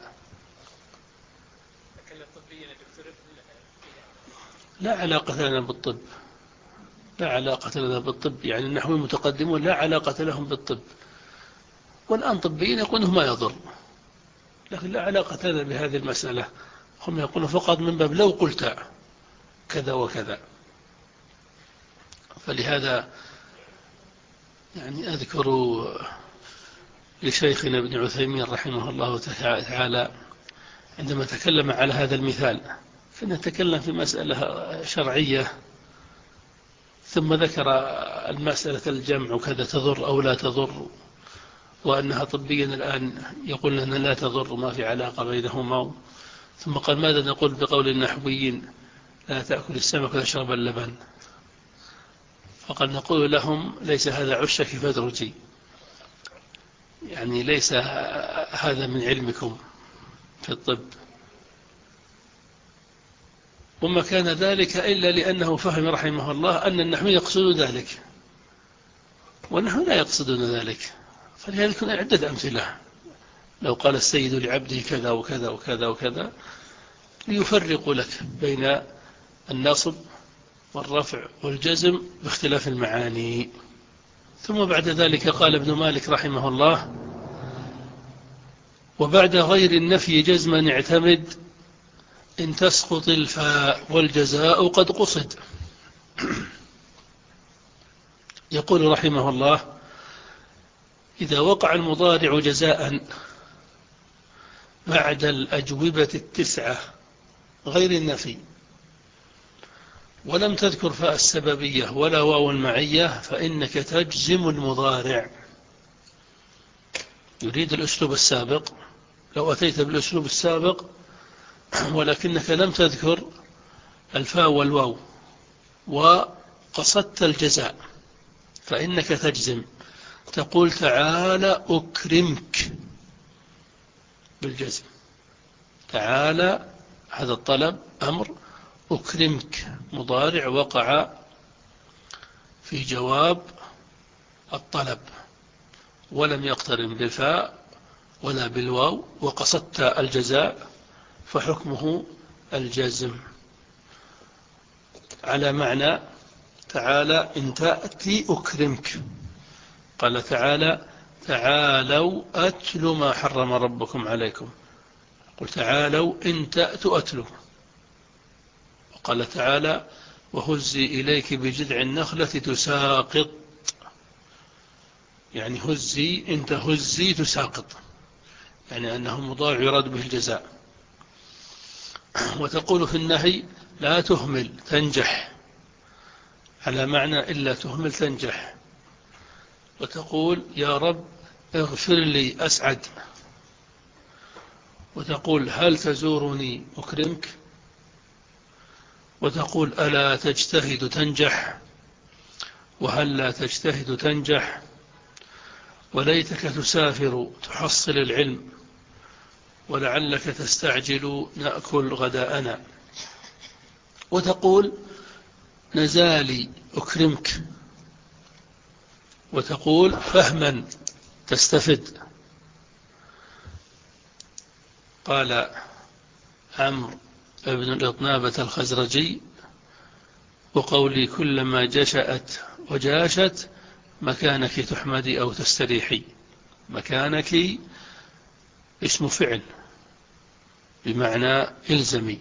لا علاقة لنا بالطب، لا علاقة لنا بالطب، يعني النحويين المتقدمون لا علاقة لهم بالطب، والآن طبيين يقولون ما يضر، لكن لا علاقة لنا بهذه المسألة. هم يقولون فقط من باب لو قلت كذا وكذا. فلهذا يعني أذكر لشيخنا ابن عثيمين رحمه الله تعالى عندما تكلم على هذا المثال، فنتكلم في مسألة شرعية ثم ذكر المسألة الجمع وكذا تضر أو لا تضر، وأنها طبيا الآن يقول لنا لا تضر وما في علاقة بينهما. ثم قال ماذا نقول بقول النحويين لا تأكل السمك وتشرب اللبن؟ فقد نقول لهم ليس هذا عشك فادرجي، يعني ليس هذا من علمكم في الطب، وما كان ذلك إلا لأنه فهم رحمه الله أن النحو يقصد ذلك، والنحو لا يقصدون ذلك. فلهذا يكون عدة أمثلة، لو قال السيد لعبده كذا وكذا وكذا وكذا ليفرق لك بين النصب والرفع والجزم باختلاف المعاني. ثم بعد ذلك قال ابن مالك رحمه الله: وبعد غير النفي جزما اعتمد إن تسقط الفاء والجزاء قد قصد. يقول رحمه الله: إذا وقع المضارع جزاء بعد الأجوبة التسعة غير النفي ولم تذكر فاء السببية ولا واو المعية فإنك تجزم المضارع. يريد الأسلوب السابق، لو أتيت بالأسلوب السابق ولكنك لم تذكر الفاء والواو وقصدت الجزاء فإنك تجزم، تقول تعالى أكرمك بالجزم. تعالى هذا الطلب أمر، أكرمك مضارع وقع في جواب الطلب ولم يقترن بالفاء ولا بالواو وقصدت الجزاء فحكمه الجزم، على معنى تعالى إن تأتي أكرمك. قال تعالى: تعالوا أتل ما حرم ربكم عليكم. قل تعالوا إن تأتوا أتلوا. وقال تعالى: وهزي إليك بجذع النخلة تساقط، يعني هزي انت هزي تساقط، يعني أنه مضارع يراد به الجزاء. وتقول في النهي: لا تهمل تنجح، على معنى إلا تهمل تنجح. وتقول: يا رب اغفر لي أسعد. وتقول: هل تزورني أكرمك. وتقول: ألا تجتهد تنجح، وهل لا تجتهد تنجح، وليتك تسافر تحصل العلم، ولعلك تستعجل نأكل غداءنا. وتقول: نزالي أكرمك. وتقول: فهما تستفد. قال عمرو ابن الإطنابة الخزرجي: وقولي كلما جشأت وجاشت مكانك تحمدي أو تستريحي. مكانك اسم فعل بمعنى إلزمي،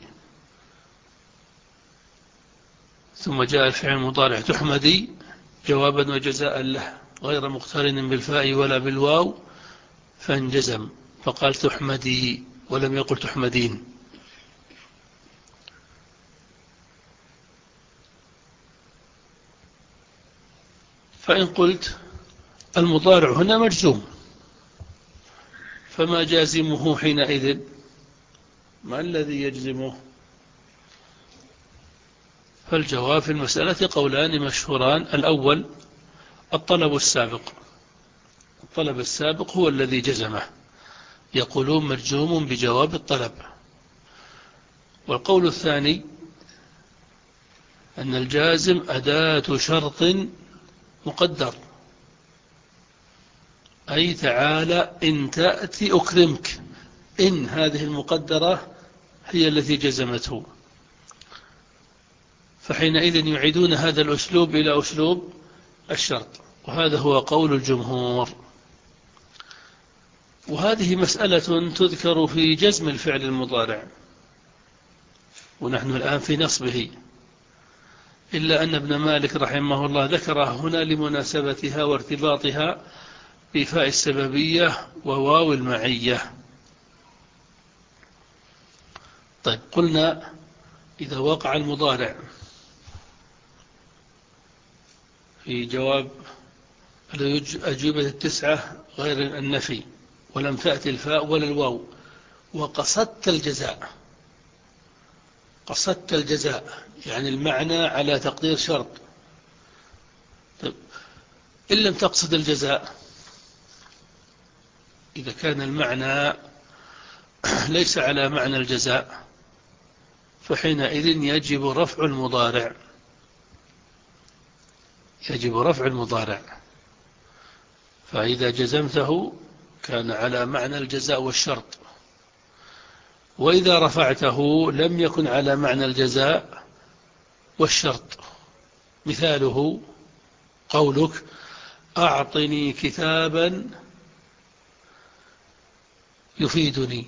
ثم جاء الفعل المضارع تحمدي جوابا وجزاء له غير مقترن بالفاء ولا بالواو فانجزم، فقال تحمدي ولم يقل تحمدين. فإن قلت المضارع هنا مجزوم فما جازمه حينئذ؟ ما الذي يجزمه؟ فالجواب في المسألة قولان مشهوران. الأول الطلب السابق، الطلب السابق هو الذي جزمه، يقولون مجزوم بجواب الطلب. والقول الثاني أن الجازم أداة شرط مقدر، أي تعالى إن تأتي أكرمك، إن هذه المقدرة هي التي جزمته. فحينئذ يعيدون هذا الأسلوب إلى أسلوب الشرط، وهذا هو قول الجمهور. وهذه مسألة تذكر في جزم الفعل المضارع، ونحن الآن في نصبه، إلا أن ابن مالك رحمه الله ذكرها هنا لمناسبتها وارتباطها بفاء السببية وواو المعية. طيب، قلنا إذا وقع المضارع في جواب الأجوبة التسعة غير النفي ولم تأتي الفاء ولا الواو وقصدت الجزاء، قصدت الجزاء يعني المعنى على تقدير شرط. طيب، إن لم تقصد الجزاء، إذا كان المعنى ليس على معنى الجزاء، فحينئذ يجب رفع المضارع، يجب رفع المضارع. فإذا جزمته كان على معنى الجزاء والشرط، وإذا رفعته لم يكن على معنى الجزاء والشرط. مثاله قولك أعطني كتابا يفيدني،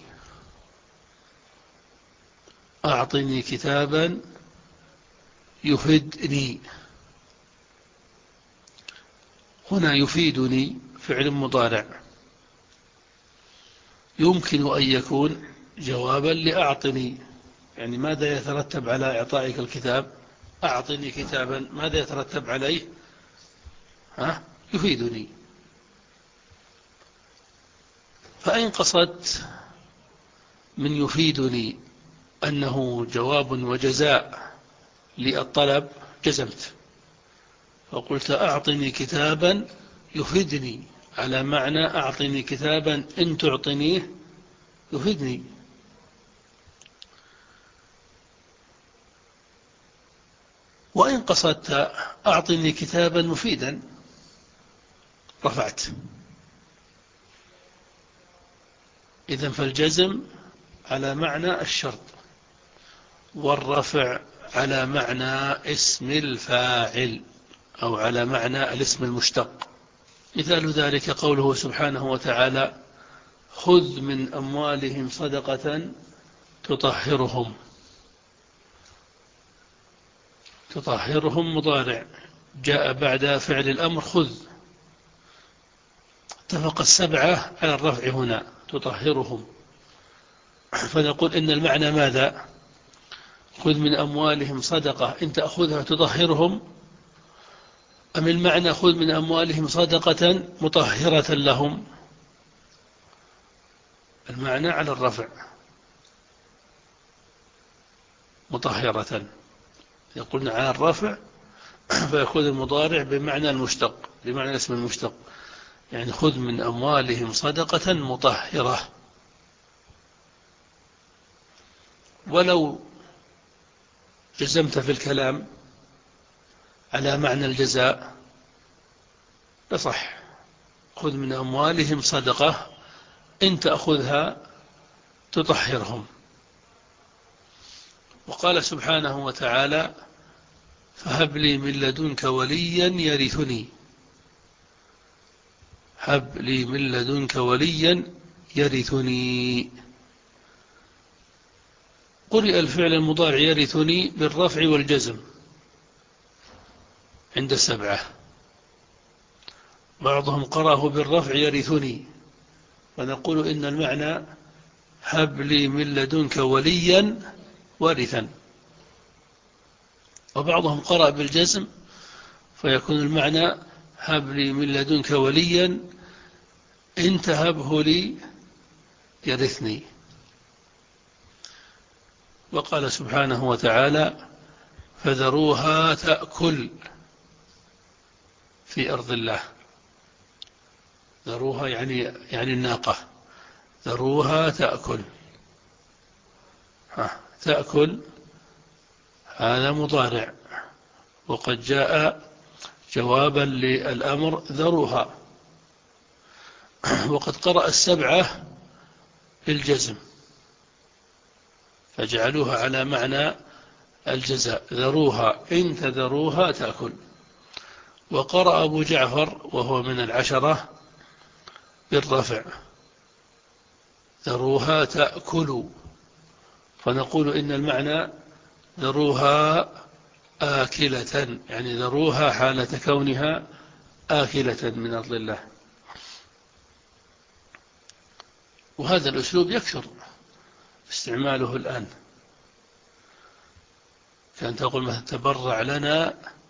أعطني كتابا يفيدني. هنا يفيدني فعل مضارع يمكن أن يكون جوابا لأعطني، يعني ماذا يترتب على إعطائك الكتاب؟ أعطني كتابا، ماذا يترتب عليه؟ ها؟ يفيدني. فإن قصدت من يفيدني أنه جواب وجزاء للطلب جزمت، فقلت أعطني كتابا يفيدني على معنى أعطني كتابا إن تعطنيه يفيدني. وإن قصدت أعطني كتابا مفيدا رفعت. إذن فالجزم على معنى الشرط، والرفع على معنى اسم الفاعل أو على معنى الاسم المشتق. مثال ذلك قوله سبحانه وتعالى خذ من أموالهم صدقة تطهرهم. تطهرهم مضارع جاء بعد فعل الأمر خذ، اتفق السبعة على الرفع هنا تطهرهم، فنقول إن المعنى ماذا؟ خذ من أموالهم صدقة إن تأخذها تطهرهم، أم المعنى خذ من أموالهم صدقة مطهرة لهم؟ المعنى على الرفع مطهرة، يقولون على الرفع فيأخذ المضارع بمعنى المشتق، بمعنى الاسم المشتق، يعني خذ من أموالهم صدقة مطهرة. ولو جزمت في الكلام على معنى الجزاء لصح، خذ من أموالهم صدقة إن تأخذها تطهرهم. وقال سبحانه وتعالى فهب لي من لدنك وليا يرثني، هب لي من لدنك وليا يرثني. قرئ الفعل المضارع يرثني بالرفع والجزم عند السبعة، بعضهم قرأه بالرفع يرثني، فنقول إن المعنى هب لي من لدنك وليا وارثا. وبعضهم قرأ بالجزم فيكون المعنى هب لي من لدنك وليا إن تهبه لي يرثني. وقال سبحانه وتعالى فذروها تأكل في أرض الله. ذروها يعني يعني الناقة، ذروها تأكل، ها تأكل هذا مضارع، وقد جاء جوابا للأمر ذروها. وقد قرأ السبعة بالجزم فجعلوها على معنى الجزاء، ذروها إن تذروها تأكل. وقرأ أبو جعفر وهو من العشرة بالرفع، ذروها تأكل، فنقول إن المعنى ذروها آكلة، يعني ذروها حالة كونها آكلة من أرض الله. وهذا الأسلوب يكثر استعماله الآن، كان تقول مثلا تبرع لنا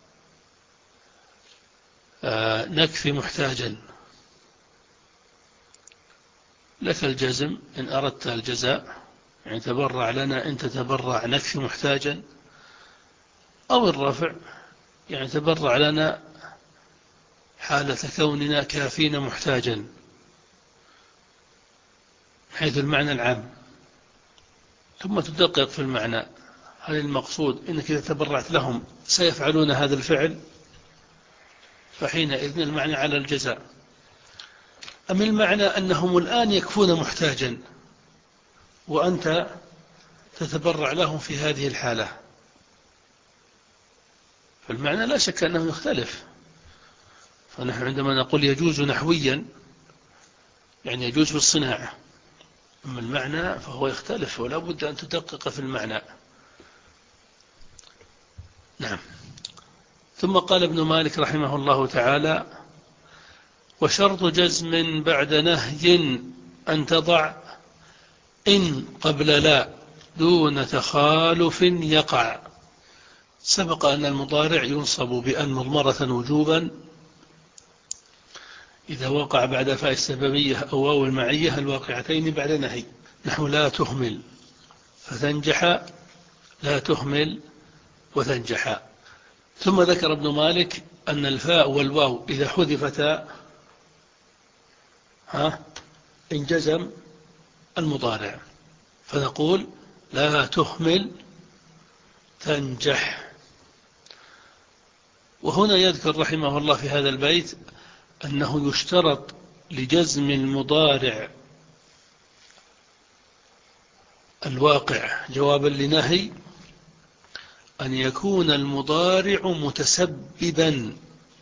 نكفي محتاجا، لك الجزم إن أردت الجزاء، يعني تبرع لنا إن تتبرع نكفي محتاجا، أو الرفع يعني تبرع لنا حالة كوننا كافين محتاجا، حيث المعنى العام. ثم تدقق في المعنى، هل المقصود إنك إذا تبرعت لهم سيفعلون هذا الفعل، فحينئذ المعنى على الجزاء. أم المعنى أنهم الآن يكفون محتاجا وأنت تتبرع لهم في هذه الحالة، فالمعنى لا شك أنه يختلف. فنحن عندما نقول يجوز نحويا يعني يجوز في الصناعة، أما المعنى فهو يختلف، ولا بد أن تدقق في المعنى. نعم. ثم قال ابن مالك رحمه الله تعالى: وشرط جزم بعد نهي أن تضع إن قبل لا دون تخالف يقع. سبق أن المضارع ينصب بأن مضمرة وجوبا إذا وقع بعد فاء السببية أو واو المعية الواقعتين بعد نهي، نحو لا تهمل فتنجح، لا تهمل وتنجح. ثم ذكر ابن مالك أن الفاء والواو إذا حذفتا ها انجزم المضارع، فنقول لا تهمل تنجح. وهنا يذكر رحمه الله في هذا البيت أنه يشترط لجزم المضارع الواقع جوابا لنهي أن يكون المضارع متسببا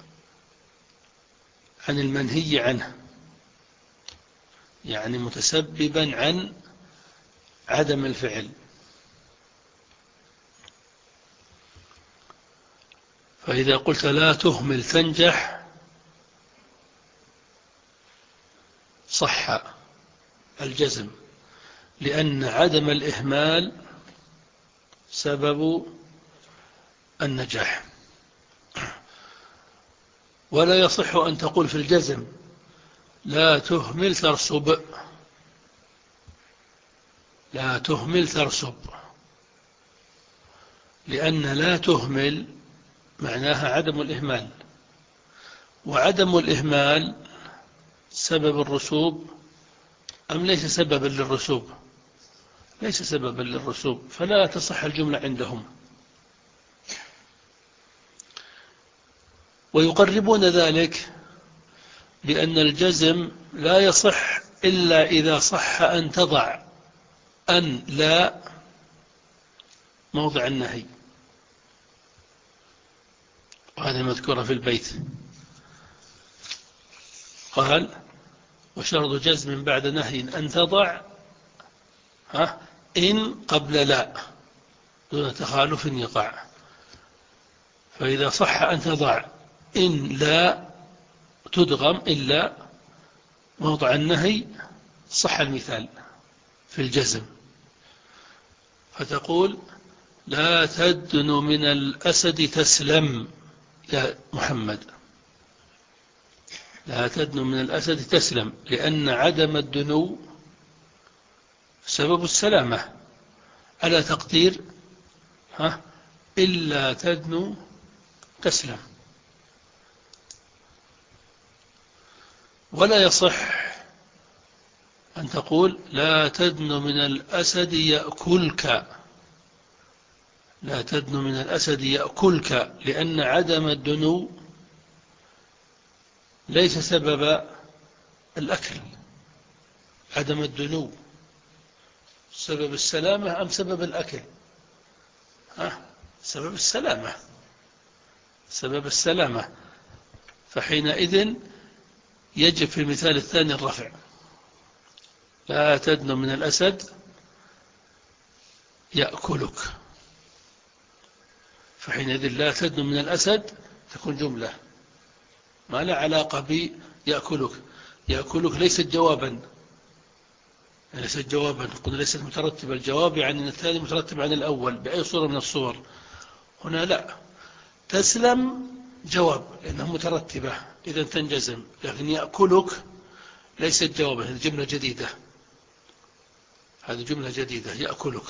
عن المنهي عنه، يعني متسببا عن عدم الفعل. فإذا قلت لا تهمل تنجح صح الجزم، لأن عدم الإهمال سبب النجاح. ولا يصح أن تقول في الجزم لا تهمل ترسب، لا تهمل ترسب، لأن لا تهمل معناها عدم الإهمال، وعدم الإهمال سبب الرسوب أم ليس سببا للرسوب؟ ليس سببا للرسوب، فلا تصح الجملة عندهم. ويقربون ذلك بأن الجزم لا يصح إلا إذا صح أن تضع أن لا موضع النهي، وهذا مذكورة في البيت. قال: وشرط جزم بعد نهي أن تضع ها إن قبل لا دون تخالف يقع. فإذا صح أن تضع إن لا تدغم إلا موضع النهي صح المثال في الجزم، فتقول لا تدن من الأسد تسلم يا محمد، لا تدن من الأسد تسلم، لأن عدم الدنو سبب السلامة، على تقدير ها إلا تدنو تسلم. ولا يصح أن تقول لا تدن من الأسد يأكلك، لا تدن من الأسد يأكلك، لأن عدم الدنو ليس سبب الأكل، عدم الدنو سبب السلامة أم سبب الأكل؟ ها؟ سبب السلامة، سبب السلامة. فحينئذ يجب في المثال الثاني الرفع. لا تدن من الأسد يأكلك. فحينئذ لا تدن من الأسد تكون جملة ما لا علاقة بيأكلك. يأكلك ليست جوابا، ليست جوابا، قلنا ليست مترتبة. الجواب يعني أن الثاني مترتب عن الأول بأي صورة من الصور. هنا لا، تسلم جواب لأنها مترتبة إذا تنجزم، لكن يأكلك ليست جوابا، هذه جملة جديدة، هذه جملة جديدة. يأكلك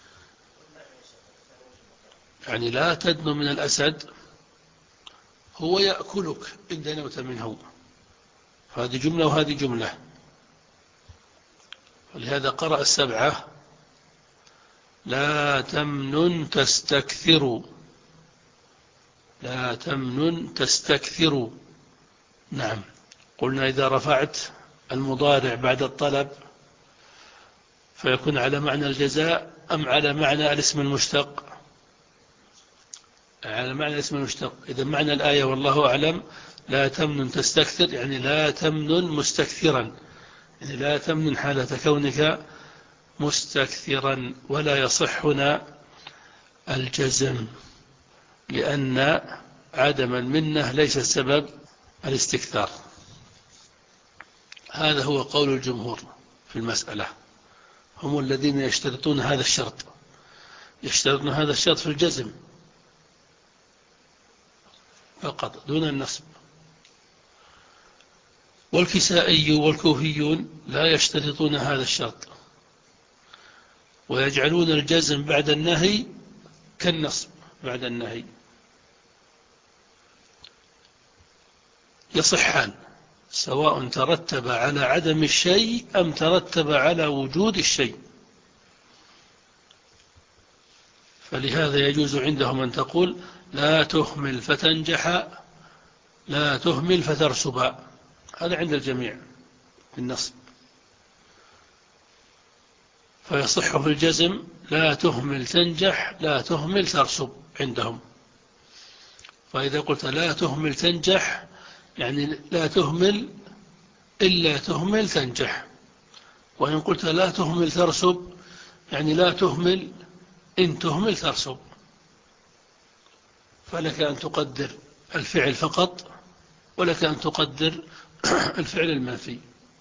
يعني لا تدن من الأسد هو يأكلك إن دنوت منه. هذه جملة وهذه جملة. ولهذا قرأ السبعة لا تمنن تستكثر، لا تمنن تستكثر. نعم. قلنا إذا رفعت المضارع بعد الطلب فيكون على معنى الجزاء أم على معنى الاسم المشتق؟ على معنى الاسم المشتق. إذا معنى الآية والله أعلم لا تمنن تستكثر يعني لا تمنن مستكثرا، يعني لا تمنن حالة كونك مستكثرا. ولا يصح هنا الجزم لأن عدم المنة ليس سبب الاستكثار. هذا هو قول الجمهور في المسألة، هم الذين يشترطون هذا الشرط، يشترطون هذا الشرط في الجزم فقط دون النصب. والكسائي والكوفيون لا يشترطون هذا الشرط ويجعلون الجزم بعد النهي كالنصب بعد النهي. يصحان سواء ترتب على عدم الشيء أم ترتب على وجود الشيء. فلهذا يجوز عندهم أن تقول لا تهمل فتنجح، لا تهمل فترسب. هذا عند الجميع بالنصب. فيصح في الجزم لا تهمل تنجح، لا تهمل ترسب عندهم. فإذا قلت لا تهمل تنجح يعني لا تهمل إلا تهمل تنجح. وإن قلت لا تهمل ترسب يعني لا تهمل إن تهمل ترسب. فلك أن تقدر الفعل فقط ولك أن تقدر الفعل المنفي.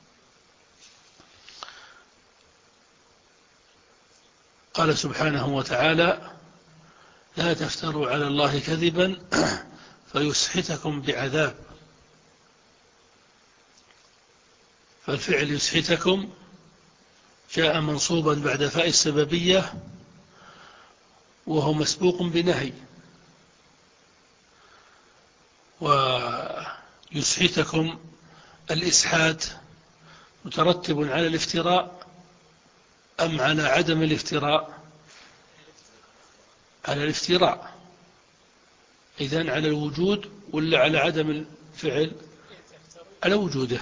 قال سبحانه وتعالى لا تفتروا على الله كذبا فيسحتكم بعذاب. فالفعل يسحتكم جاء منصوبا بعد فاء السببية وهو مسبوق بنهي. ويسحتكم الإسحات مترتب على الافتراء أم على عدم الافتراء؟ على الافتراء. إذن على الوجود ولا على عدم الفعل؟ على وجوده.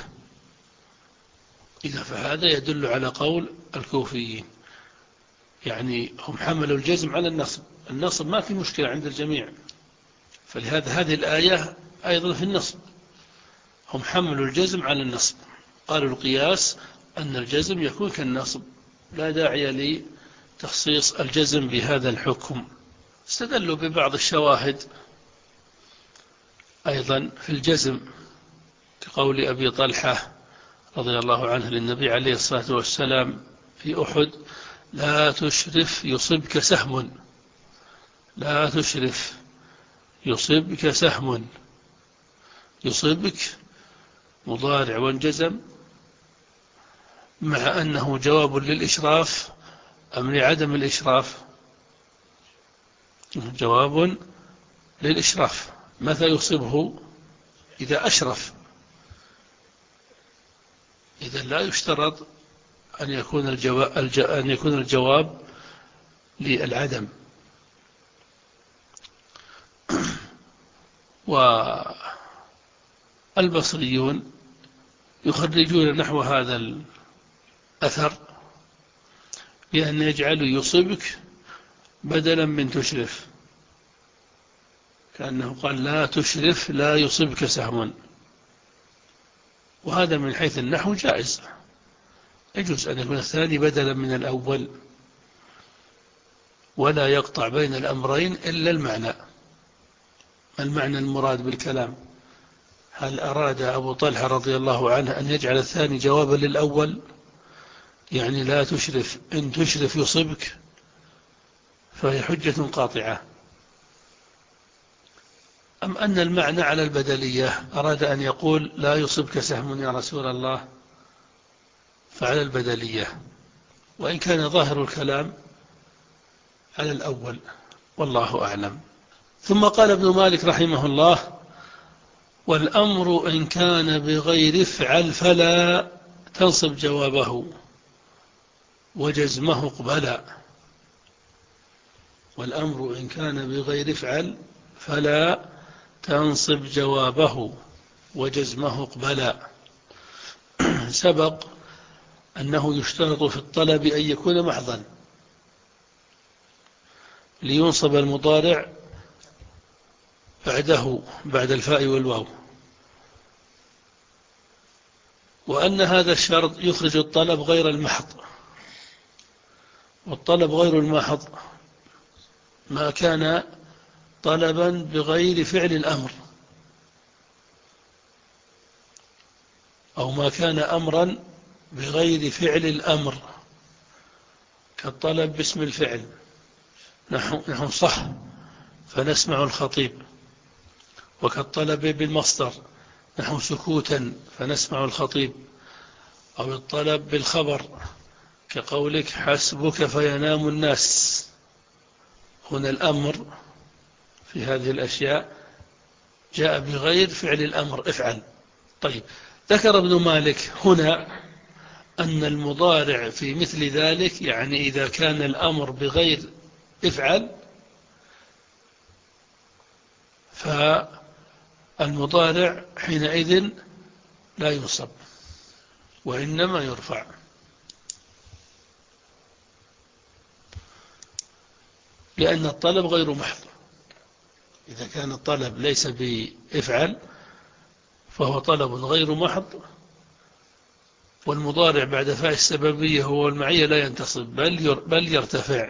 إذا فهذا يدل على قول الكوفيين، يعني هم حملوا الجزم على النصب. النصب ما في مشكلة عند الجميع، فلهذا هذه الآية أيضا في النصب هم حملوا الجزم على النصب. قالوا القياس أن الجزم يكون كالنصب، لا داعي لتخصيص الجزم بهذا الحكم. استدلوا ببعض الشواهد أيضا في الجزم كقول أبي طلحة رضي الله عنه للنبي عليه الصلاة والسلام في أحد لا تشرف يصبك سهم، لا تشرف يصبك سهم. يصبك مضارع وانجزم مع أنه جواب للإشراف أم لعدم الإشراف؟ جواب للإشراف. متى يصبه؟ إذا أشرف. إذا لا يشترط أن يكون الجواب, أن يكون الجواب للعدم. والبصريون يخرجون نحو هذا الأثر بأن يجعلوا يصبك بدلا من تشرف، كأنه قال لا تشرف لا يصبك سهم، وهذا من حيث النحو جائز، يجوز أن يكون الثاني بدلا من الأول، ولا يقطع بين الأمرين إلا المعنى. المعنى المراد بالكلام، هل أراد أبو طلحة رضي الله عنه أن يجعل الثاني جوابا للأول، يعني لا تشرف إن تشرف يصبك، فهي حجة قاطعة، أم أن المعنى على البدلية، أراد أن يقول لا يصبك سهم يا رسول الله، فعلى البدلية، وإن كان ظاهر الكلام على الأول، والله أعلم. ثم قال ابن مالك رحمه الله: والأمر إن كان بغير افعل فلا تنصب جوابه وجزمه اقبلا. والأمر إن كان بغير افعل فلا تنصب جوابه وجزمه اقبلا. سبق أنه يشترط في الطلب أن يكون محضا لينصب المضارع بعده بعد الفاء والواو، وأن هذا الشرط يخرج الطلب غير المحض. والطلب غير المحض ما كان طلبا بغير فعل الأمر، أو ما كان أمرا بغير فعل الأمر، كالطلب باسم الفعل، نحن, نحن صح فنسمع الخطيب، وكالطلب بالمصدر، نحن سكوتا فنسمع الخطيب، أو الطلب بالخبر كقولك حسبك فينام الناس. هنا الأمر في هذه الأشياء جاء بغير فعل الأمر، افعل. طيب، ذكر ابن مالك هنا أن المضارع في مثل ذلك، يعني إذا كان الأمر بغير افعل، فالمضارع حينئذ لا ينصب وإنما يرفع، لأن الطلب غير محض. إذا كان الطلب ليس بافعل فهو طلب غير محض، والمضارع بعد فاء السببية هو المعية لا ينتصب بل بل يرتفع.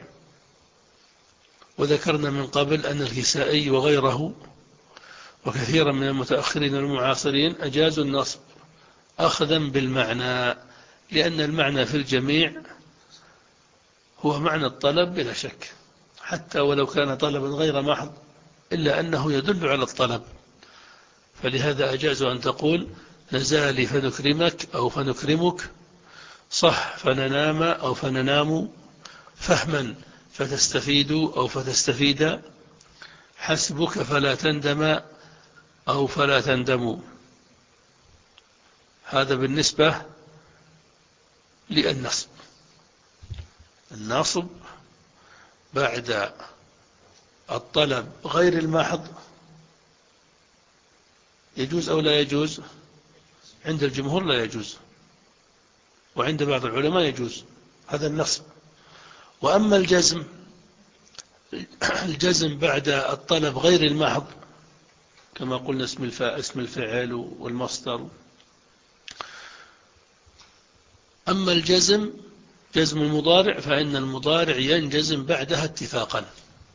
وذكرنا من قبل أن الكسائي وغيره وكثيرا من المتأخرين المعاصرين أجازوا النصب أخذا بالمعنى، لأن المعنى في الجميع هو معنى الطلب بلا شك، حتى ولو كان طلبا غير محض إلا أنه يدل على الطلب. فلهذا أجازوا أن تقول نزالي فنكرمك أو فنكرمك، صح فننام أو فننام، فهما فتستفيد أو فتستفيد، حسبك فلا تندم أو فلا تندم. هذا بالنسبة للنصب. النصب بعد الطلب غير المحض يجوز أو لا يجوز؟ عند الجمهور لا يجوز، وعند بعض العلماء يجوز، هذا النصب. وأما الجزم، الجزم بعد الطلب غير المحض كما قلنا اسم الفاء اسم الفعل والمصدر. أما الجزم جزم المضارع فإن المضارع ينجزم بعدها اتفاقا،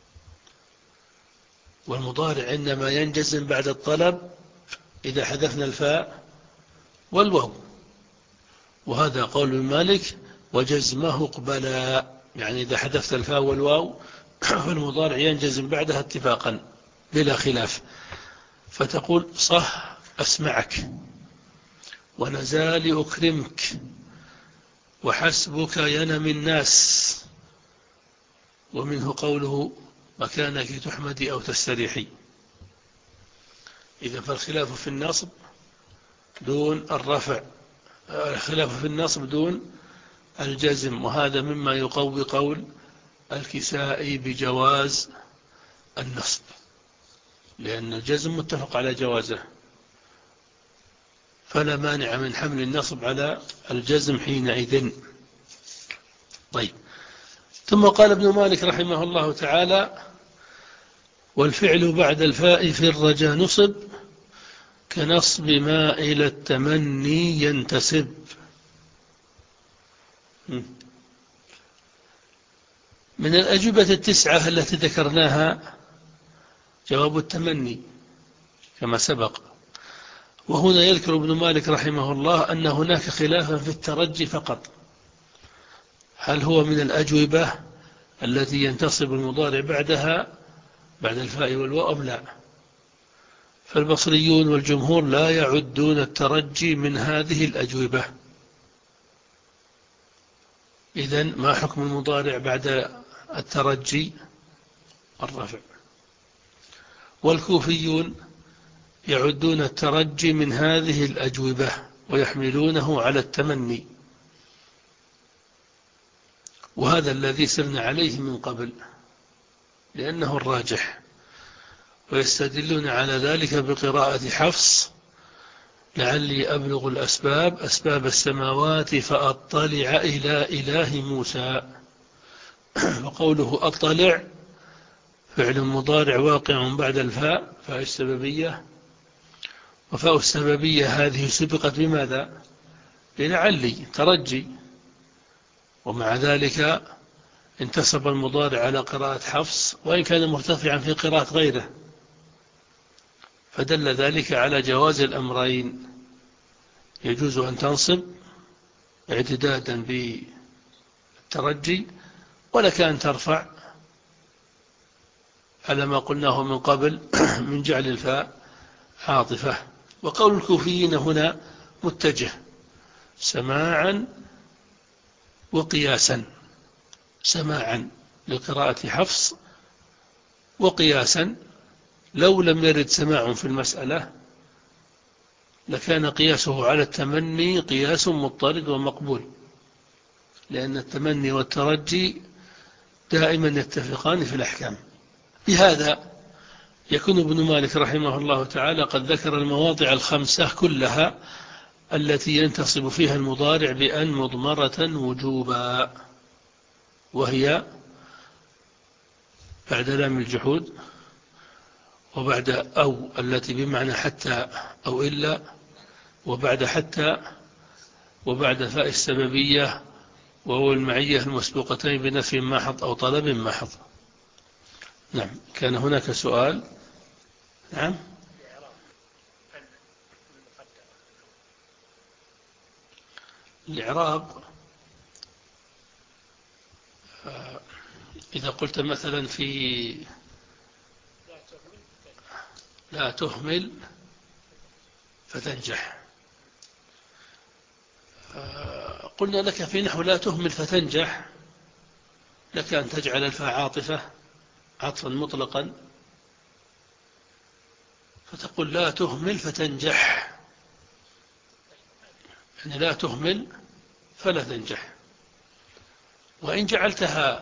والمضارع إنما ينجزم بعد الطلب إذا حذفنا الفاء والواو، وهذا قول المالك وجزمه اقبلا، يعني إذا حذفت الفاء والواو فالمضارع ينجزم بعدها اتفاقا بلا خلاف، فتقول صح أسمعك، ونزال أكرمك، وحسبك ينم الناس، ومنه قوله مكانك تحمدي أو تستريحي. إذا فالخلاف في النصب دون الرفع، الخلاف في النصب دون الجزم، وهذا مما يقوي قول الكسائي بجواز النصب، لأن الجزم متفق على جوازه، فلا مانع من حمل النصب على الجزم حينئذ. طيب، ثم قال ابن مالك رحمه الله تعالى: والفعل بعد الفاء في الرجا نصب كنصب ما إلى التمني ينتسب. من الأجوبة التسعة التي ذكرناها جواب التمني كما سبق. وهنا يذكر ابن مالك رحمه الله أن هناك خلافا في الترجي فقط، هل هو من الأجوبة التي ينتصب المضارع بعدها بعد الفاء والواو أم لا؟ فالبصريون والجمهور لا يعدون الترجي من هذه الأجوبة. إذن ما حكم المضارع بعد الترجي؟ الرفع. والكوفيون يعدون الترجي من هذه الأجوبة ويحملونه على التمني، وهذا الذي سرنا عليه من قبل لأنه الراجح. ويستدلون على ذلك بقراءة حفص: لعلي أبلغ الأسباب أسباب السماوات فأطلع إلى إله موسى. وقوله أطلع فعل مضارع واقع بعد الفاء، فاء السببية، وفاء السببية هذه سبقت بماذا؟ لعلي ترجي، ومع ذلك انتصب المضارع على قراءة حفص وإن كان مرتفعا في قراءة غيره، فدل ذلك على جواز الأمرين. يجوز أن تنصب اعتدادا بالترجي، ولك أن ترفع على ما قلناه من قبل من جعل الفاء عاطفة. وقول الكوفيين هنا متجه سماعا وقياسا، سماعا لقراءة حفص، وقياسا لو لم يرد سماع في المسألة لكان قياسه على التمني قياس مضطرد ومقبول، لأن التمني والترجي دائما يتفقان في الأحكام. بهذا يكون ابن مالك رحمه الله تعالى قد ذكر المواضع الخمسة كلها التي ينتصب فيها المضارع بأن مضمرة وجوبا، وهي بعد لام الجحود، وبعد أو التي بمعنى حتى أو إلا، وبعد حتى، وبعد فاء السببية وهو المعية المسبوقتين بنفي محض أو طلب محض. نعم. كان هناك سؤال. نعم. الإعراب إذا قلت مثلا في لا تهمل فتنجح، قلنا لك في نحو لا تهمل فتنجح لك أن تجعل الفاء عاطفة عطفا مطلقا، فتقول لا تهمل فتنجح، يعني لا تهمل فلا تنجح. وإن جعلتها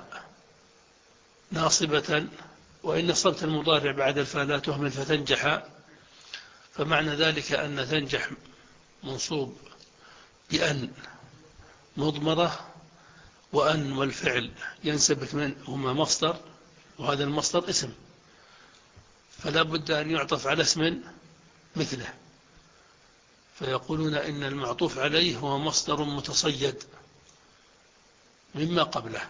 ناصبة، وإن نصبت المضارع بعد الفاء لا تهمل فتنجح، فمعنى ذلك أن تنجح منصوب بأن مضمرة، وأن والفعل ينسبك من هما مصدر، وهذا المصدر اسم، فلا بد أن يعطف على اسم مثله، فيقولون إن المعطوف عليه هو مصدر متصيد مما قبله،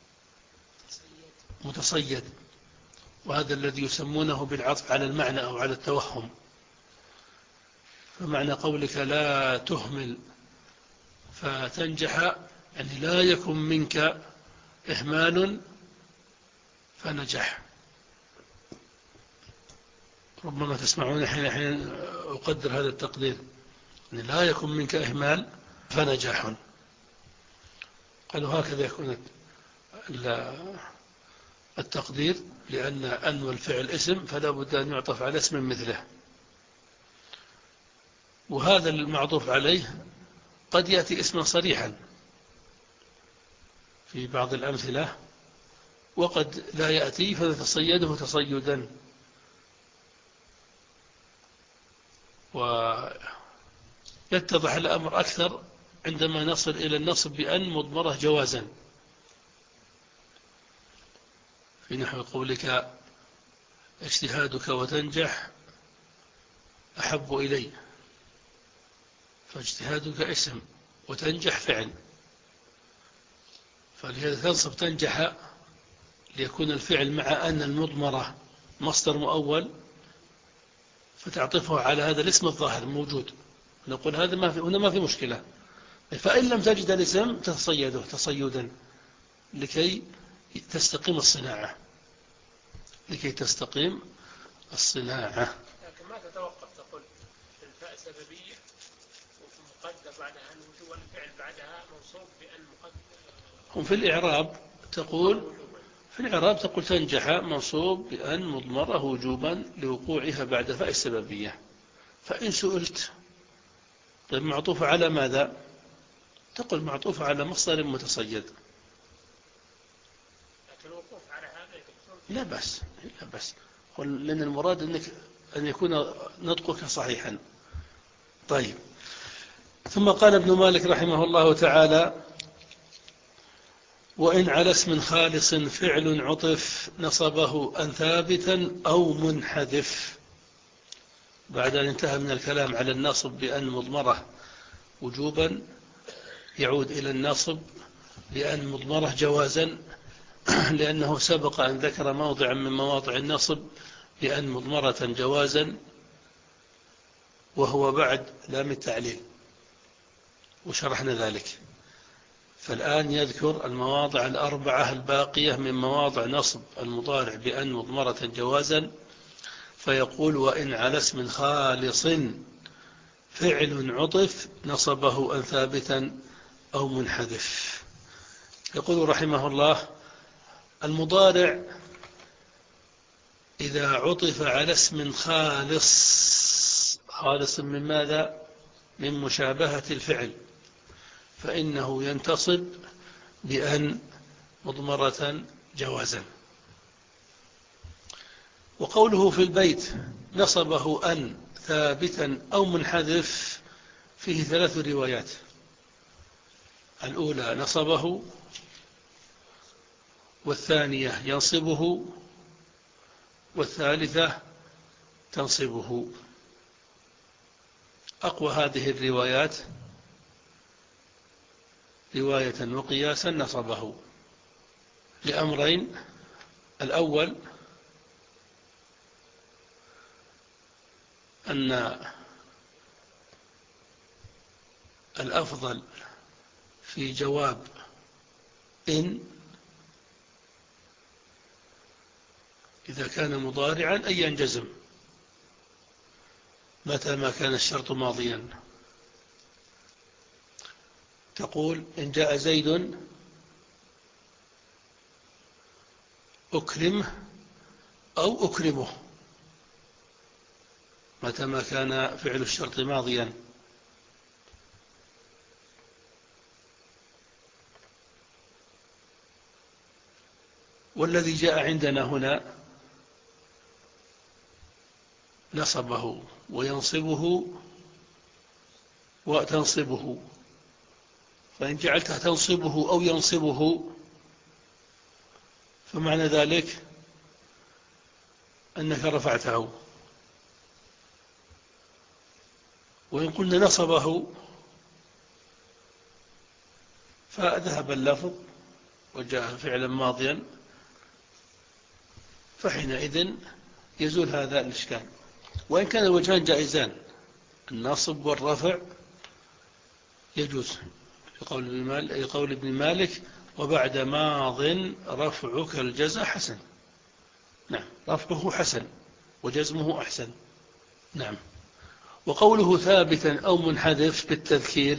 متصيد، وهذا الذي يسمونه بالعطف على المعنى أو على التوهم. فمعنى قولك لا تهمل فتنجح يعني لا يكن منك إهمال فنجح. ربما تسمعون حين حين أقدر هذا التقدير، يعني لا يكن منك إهمال فنجح. قالوا هكذا يكون التقدير، لأن أن والفعل اسم فلا بد أن يعطف على اسم مثله. وهذا المعطوف عليه قد يأتي اسما صريحا في بعض الأمثلة، وقد لا يأتي فنتصيده تصيدا. ويتضح الأمر أكثر عندما نصل إلى النصب بأن مضمرة جوازا، في نحو قولك اجتهادك وتنجح أحب إلي، فاجتهادك اسم وتنجح فعل، فلهذا تنصب تنجح ليكون الفعل مع أن المضمرة مصدر مؤول، فتعطفه على هذا الاسم الظاهر موجود، نقول هذا ما في هنا ما في مشكلة. فإن لم تجد الاسم تتصيده تصيدا لكي تستقيم الصناعة لكي تستقيم الصناعة. لكن ما تتوقف تقول في الفاء سببية وفي مقدر بعدها الوجوب والفعل بعدها منصوب بأن مقدر. هم في الإعراب تقول في الإعراب تقول تنجح منصوب بأن مضمرة وجوبا لوقوعها بعد فاء السببية. فإن سئلت طيب معطوفة على ماذا؟ تقول معطوفة على مصدر متصيد. لكن الوقوف على هذا لا بس لا بس لأن المراد أنك أن يكون نطقك صحيحا. طيب، ثم قال ابن مالك رحمه الله تعالى: وإن على اسم خالص فعل عطف نصبه أن ثابتا أو منحذف. بعد أن انتهى من الكلام على الناصب بأن مضمرة وجوبا يعود إلى الناصب بأن مضمرة جوازا، لأنه سبق أن ذكر موضعا من مواضع النصب بأن مضمرة جوازا وهو بعد لام التعليل، وشرحنا ذلك. فالآن يذكر المواضع الأربعة الباقية من مواضع نصب المضارع بأن مضمرة جوازا، فيقول: وإن على اسم خالص فعل عطف نصبه أن ثابتا أو منحذف. يقول رحمه الله: المضارع إذا عطف على اسم خالص، خالص من ماذا؟ من مشابهة الفعل، فإنه ينتصب بأن مضمرة جوازا. وقوله في البيت نصبه أن ثابتا أو منحذف فيه ثلاث روايات: الأولى نصبه، والثانية ينصبه، والثالثة تنصبه. أقوى هذه الروايات رواية وقياسا نصبه لأمرين: الأول أن الأفضل في جواب إن إذا كان مضارعا أن ينجزم متى ما كان الشرط ماضيا. تقول: إن جاء زيد أكرمه أو أكرمه، متى ما كان فعل الشرط ماضيا. والذي جاء عندنا هنا نصبه وينصبه وتنصبه، فإن جعلتها تنصبه أو ينصبه فمعنى ذلك أنك رفعته. وإن قلنا نصبه فذهب اللفظ وجاء فعلا ماضيا، فحينئذ يزول هذا الإشكال. وإن كان الوجهان جائزان، النصب والرفع يجوز في قول ابن مالك, قول ابن مالك: وبعد ماض رفعك الجزاء حسن. نعم، رفعه حسن وجزمه أحسن. نعم. وقوله ثابتا أو منحذف بالتذكير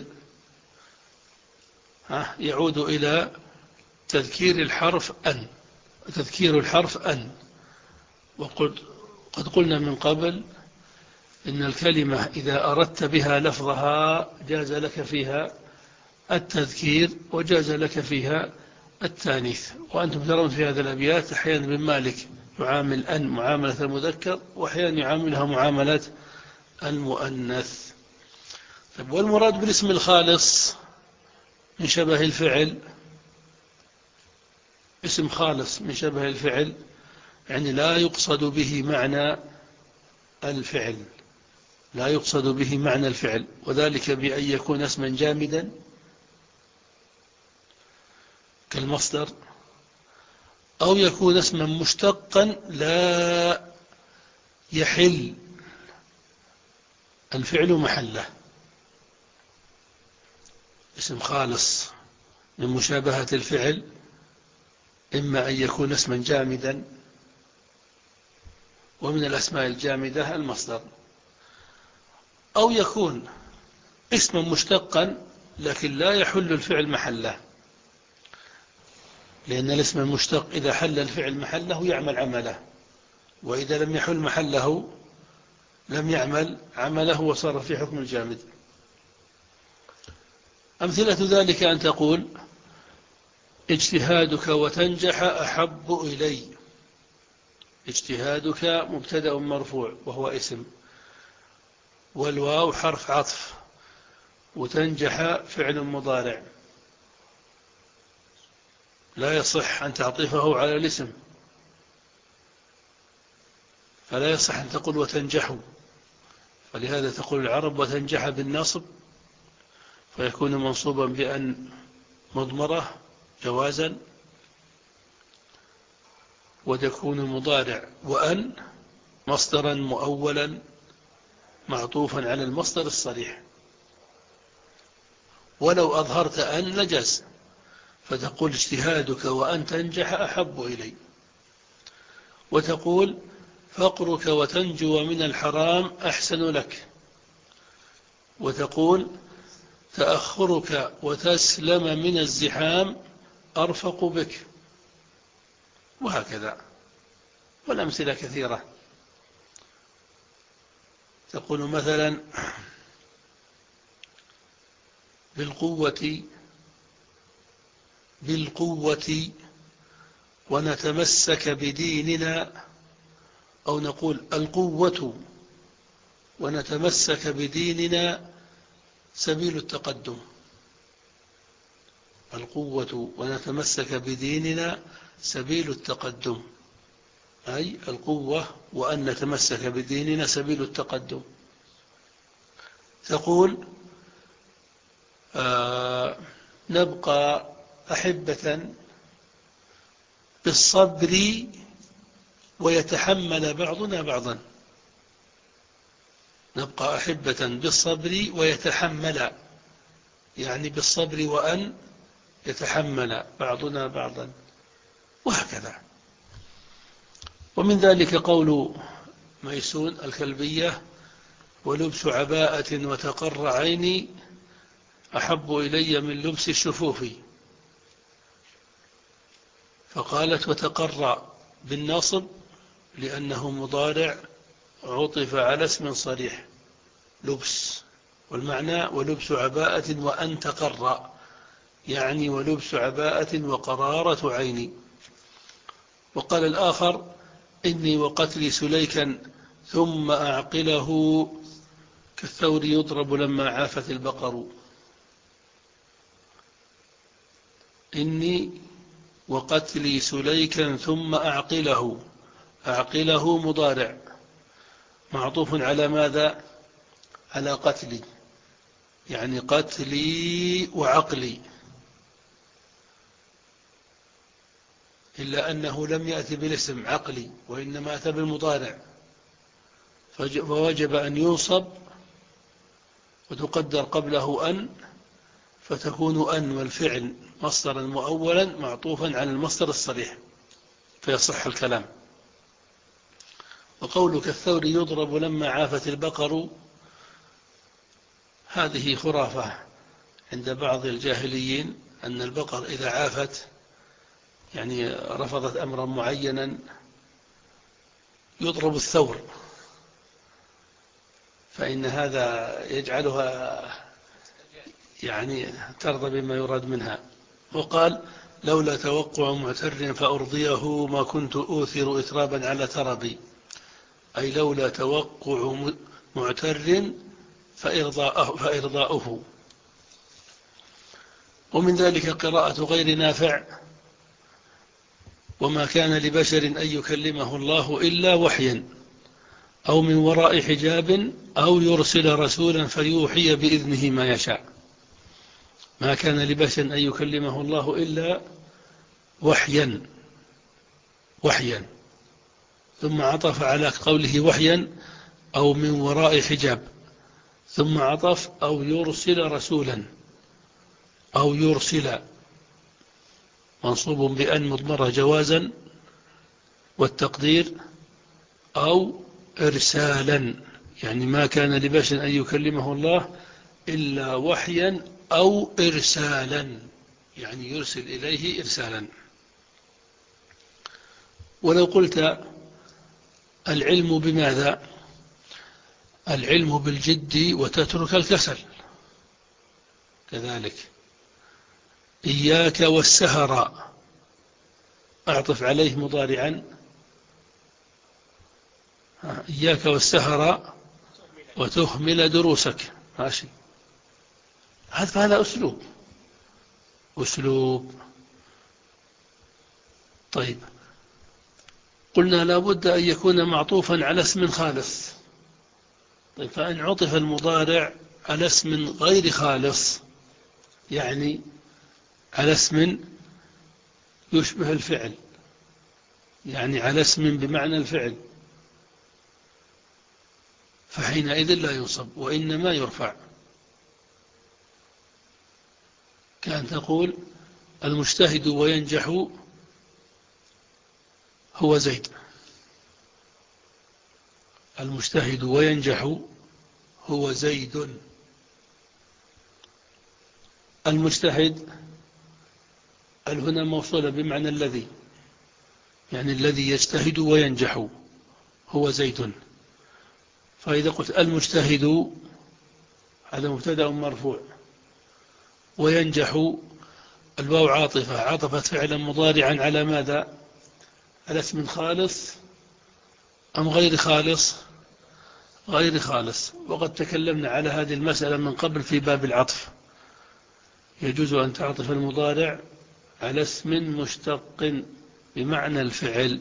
يعود إلى تذكير الحرف أن، تذكير الحرف أن. وقد قد قلنا من قبل إن الكلمة إذا أردت بها لفظها جاز لك فيها التذكير وجاز لك فيها التانيث. وأنتم ترون في هذا الأبيات أحيانا ابن مالك يعامل أن معاملة المذكر، وأحيانا يعاملها معاملة المؤنث. والمراد بالاسم الخالص من شبه الفعل، اسم خالص من شبه الفعل يعني لا يقصد به معنى الفعل، لا يقصد به معنى الفعل، وذلك بأن يكون اسما جامدا كالمصدر، أو يكون اسما مشتقا لا يحل الفعل محله، اسم خالص من مشابهة الفعل، إما أن يكون اسما جامدا، ومن الأسماء الجامدة المصدر، أو يكون اسما مشتقا لكن لا يحل الفعل محله، لأن الاسم المشتق إذا حل الفعل محله يعمل عمله، وإذا لم يحل محله لم يعمل عمله وصار في حكم الجامد. أمثلة ذلك أن تقول اجتهادك وتنجح أحب إلي. اجتهادك مبتدأ مرفوع وهو اسم، والواو حرف عطف، وتنجح فعل مضارع، لا يصح أن تعطفه على الاسم، فلا يصح أن تقول وتنجح، فلهذا تقول العرب وتنجح بالنصب، فيكون منصوبا بأن مضمرة جوازا، وتكون المضارع وأن مصدرا مؤولا معطوفا على المصدر الصريح، ولو أظهرت أن لجاز، فتقول اجتهادك وأن تنجح أحب إلي، وتقول فقرك وتنجو من الحرام أحسن لك، وتقول تأخرك وتسلم من الزحام أرفق بك، وهكذا، والأمثلة كثيرة. تقول مثلا بالقوة بالقوة ونتمسك بديننا، أو نقول القوة ونتمسك بديننا سبيل التقدم. القوة ونتمسك بديننا سبيل التقدم، أي القوة وأن نتمسك بديننا سبيل التقدم. تقول آه نبقى أحبة بالصبر ويتحمل بعضنا بعضا. نبقى أحبة بالصبر ويتحمل، يعني بالصبر وأن يتحمل بعضنا بعضا، وهكذا. ومن ذلك قول ميسون الكلبية ولبس عباءة وتقر عيني أحب إلي من لبس الشفوف، فقالت وتقر بالنصب لأنه مضارع عطف على اسم صريح لبس، والمعنى ولبس عباءة وأن تقر، يعني ولبس عباءة وقرارة عيني. وقال الآخر إني وقتلي سليكا ثم أعقله كالثور يضرب لما عافت البقر. إني وقتلي سليكا ثم أعقله، أعقله مضارع معطوف على ماذا؟ على قتلي، يعني قتلي وعقلي، إلا أنه لم يأتي بالاسم عقلي، وإنما أتى بالمضارع، فوجب أن ينصب وتقدر قبله أن، فتكون أن والفعل مصدرا مؤولا معطوفا على المصدر الصريح فيصح الكلام. وقولك الثور يضرب لما عافت البقر، هذه خرافة عند بعض الجاهليين، أن البقر إذا عافت يعني رفضت أمرا معينا يضرب الثور، فإن هذا يجعلها يعني ترضى بما يراد منها. وقال لولا توقع معتر فأرضيه ما كنت أوثر إترابا على تربي، أي لولا توقع معتر فإرضاؤه, فإرضاؤه. ومن ذلك قراءة غير نافع وما كان لبشر أن يكلمه الله إلا وحيا أو من وراء حجاب أو يرسل رسولا فيوحي بإذنه ما يشاء. ما كان لبشر أن يكلمه الله إلا وحيا وحيا ثم عطف على قوله وحيا أو من وراء حجاب، ثم عطف أو يرسل رسولا، أو يرسل منصوب بأن مضمرة جوازا، والتقدير أو إرسالا، يعني ما كان لبشر أن يكلمه الله إلا وحيا أو إرسالا، يعني يرسل إليه إرسالا. ولو قلت العلم بماذا؟ العلم بالجد وتترك الكسل، كذلك إياك والسهر أعطف عليه مضارعا، إياك والسهر وتهمل دروسك، ماشي، هذا أسلوب أسلوب طيب. قلنا لابد أن يكون معطوفا على اسم خالص. طيب، فإن عطف المضارع على اسم غير خالص، يعني على اسم يشبه الفعل، يعني على اسم بمعنى الفعل، فحينئذ لا ينصب وإنما يرفع. كان تقول المجتهد وينجح هو زيد، المجتهد وينجح هو زيد. المجتهد هنا موصولة بمعنى الذي، يعني الذي يجتهد وينجح هو زيد. فإذا قلت المجتهد هذا مبتدأ مرفوع، وينجح الواو عاطفة، عطفت فعلا مضارعا على ماذا؟ على اسم خالص أم غير خالص؟ غير خالص. وقد تكلمنا على هذه المسألة من قبل في باب العطف. يجوز أن تعطف المضارع على اسم مشتق بمعنى الفعل.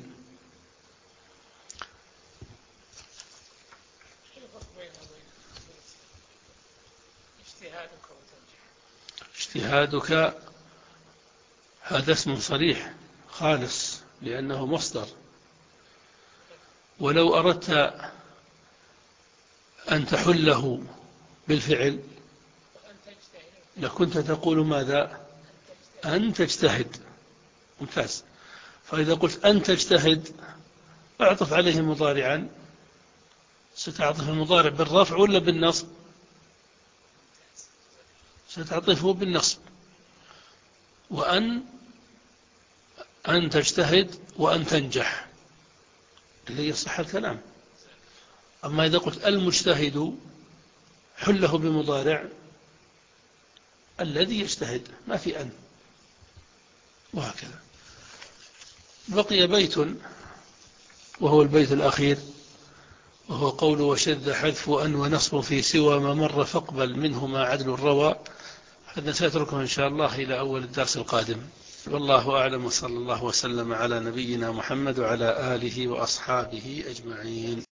اجتهادك هذا اسم صريح خالص لأنه مصدر. ولو أردت أن تحله بالفعل لكنت تقول ماذا؟ أن تجتهد. ممتاز. فإذا قلت أن تجتهد أعطف عليه مضارعا، ستعطف المضارع بالرفع ولا بالنصب؟ ستعطفه بالنصب. وأن أن تجتهد وأن تنجح اللي يصح الكلام. أما إذا قلت المجتهد حله بمضارع الذي يجتهد، ما في أن، وهكذا. بقي بيت وهو البيت الأخير، وهو قول وشذ حذف أن ونصب في سوى ما مر فاقبل منهما عدل الروى. هذا سأتركه إن شاء الله إلى أول الدرس القادم. والله أعلم، وصلى الله وسلم على نبينا محمد وعلى آله وأصحابه أجمعين.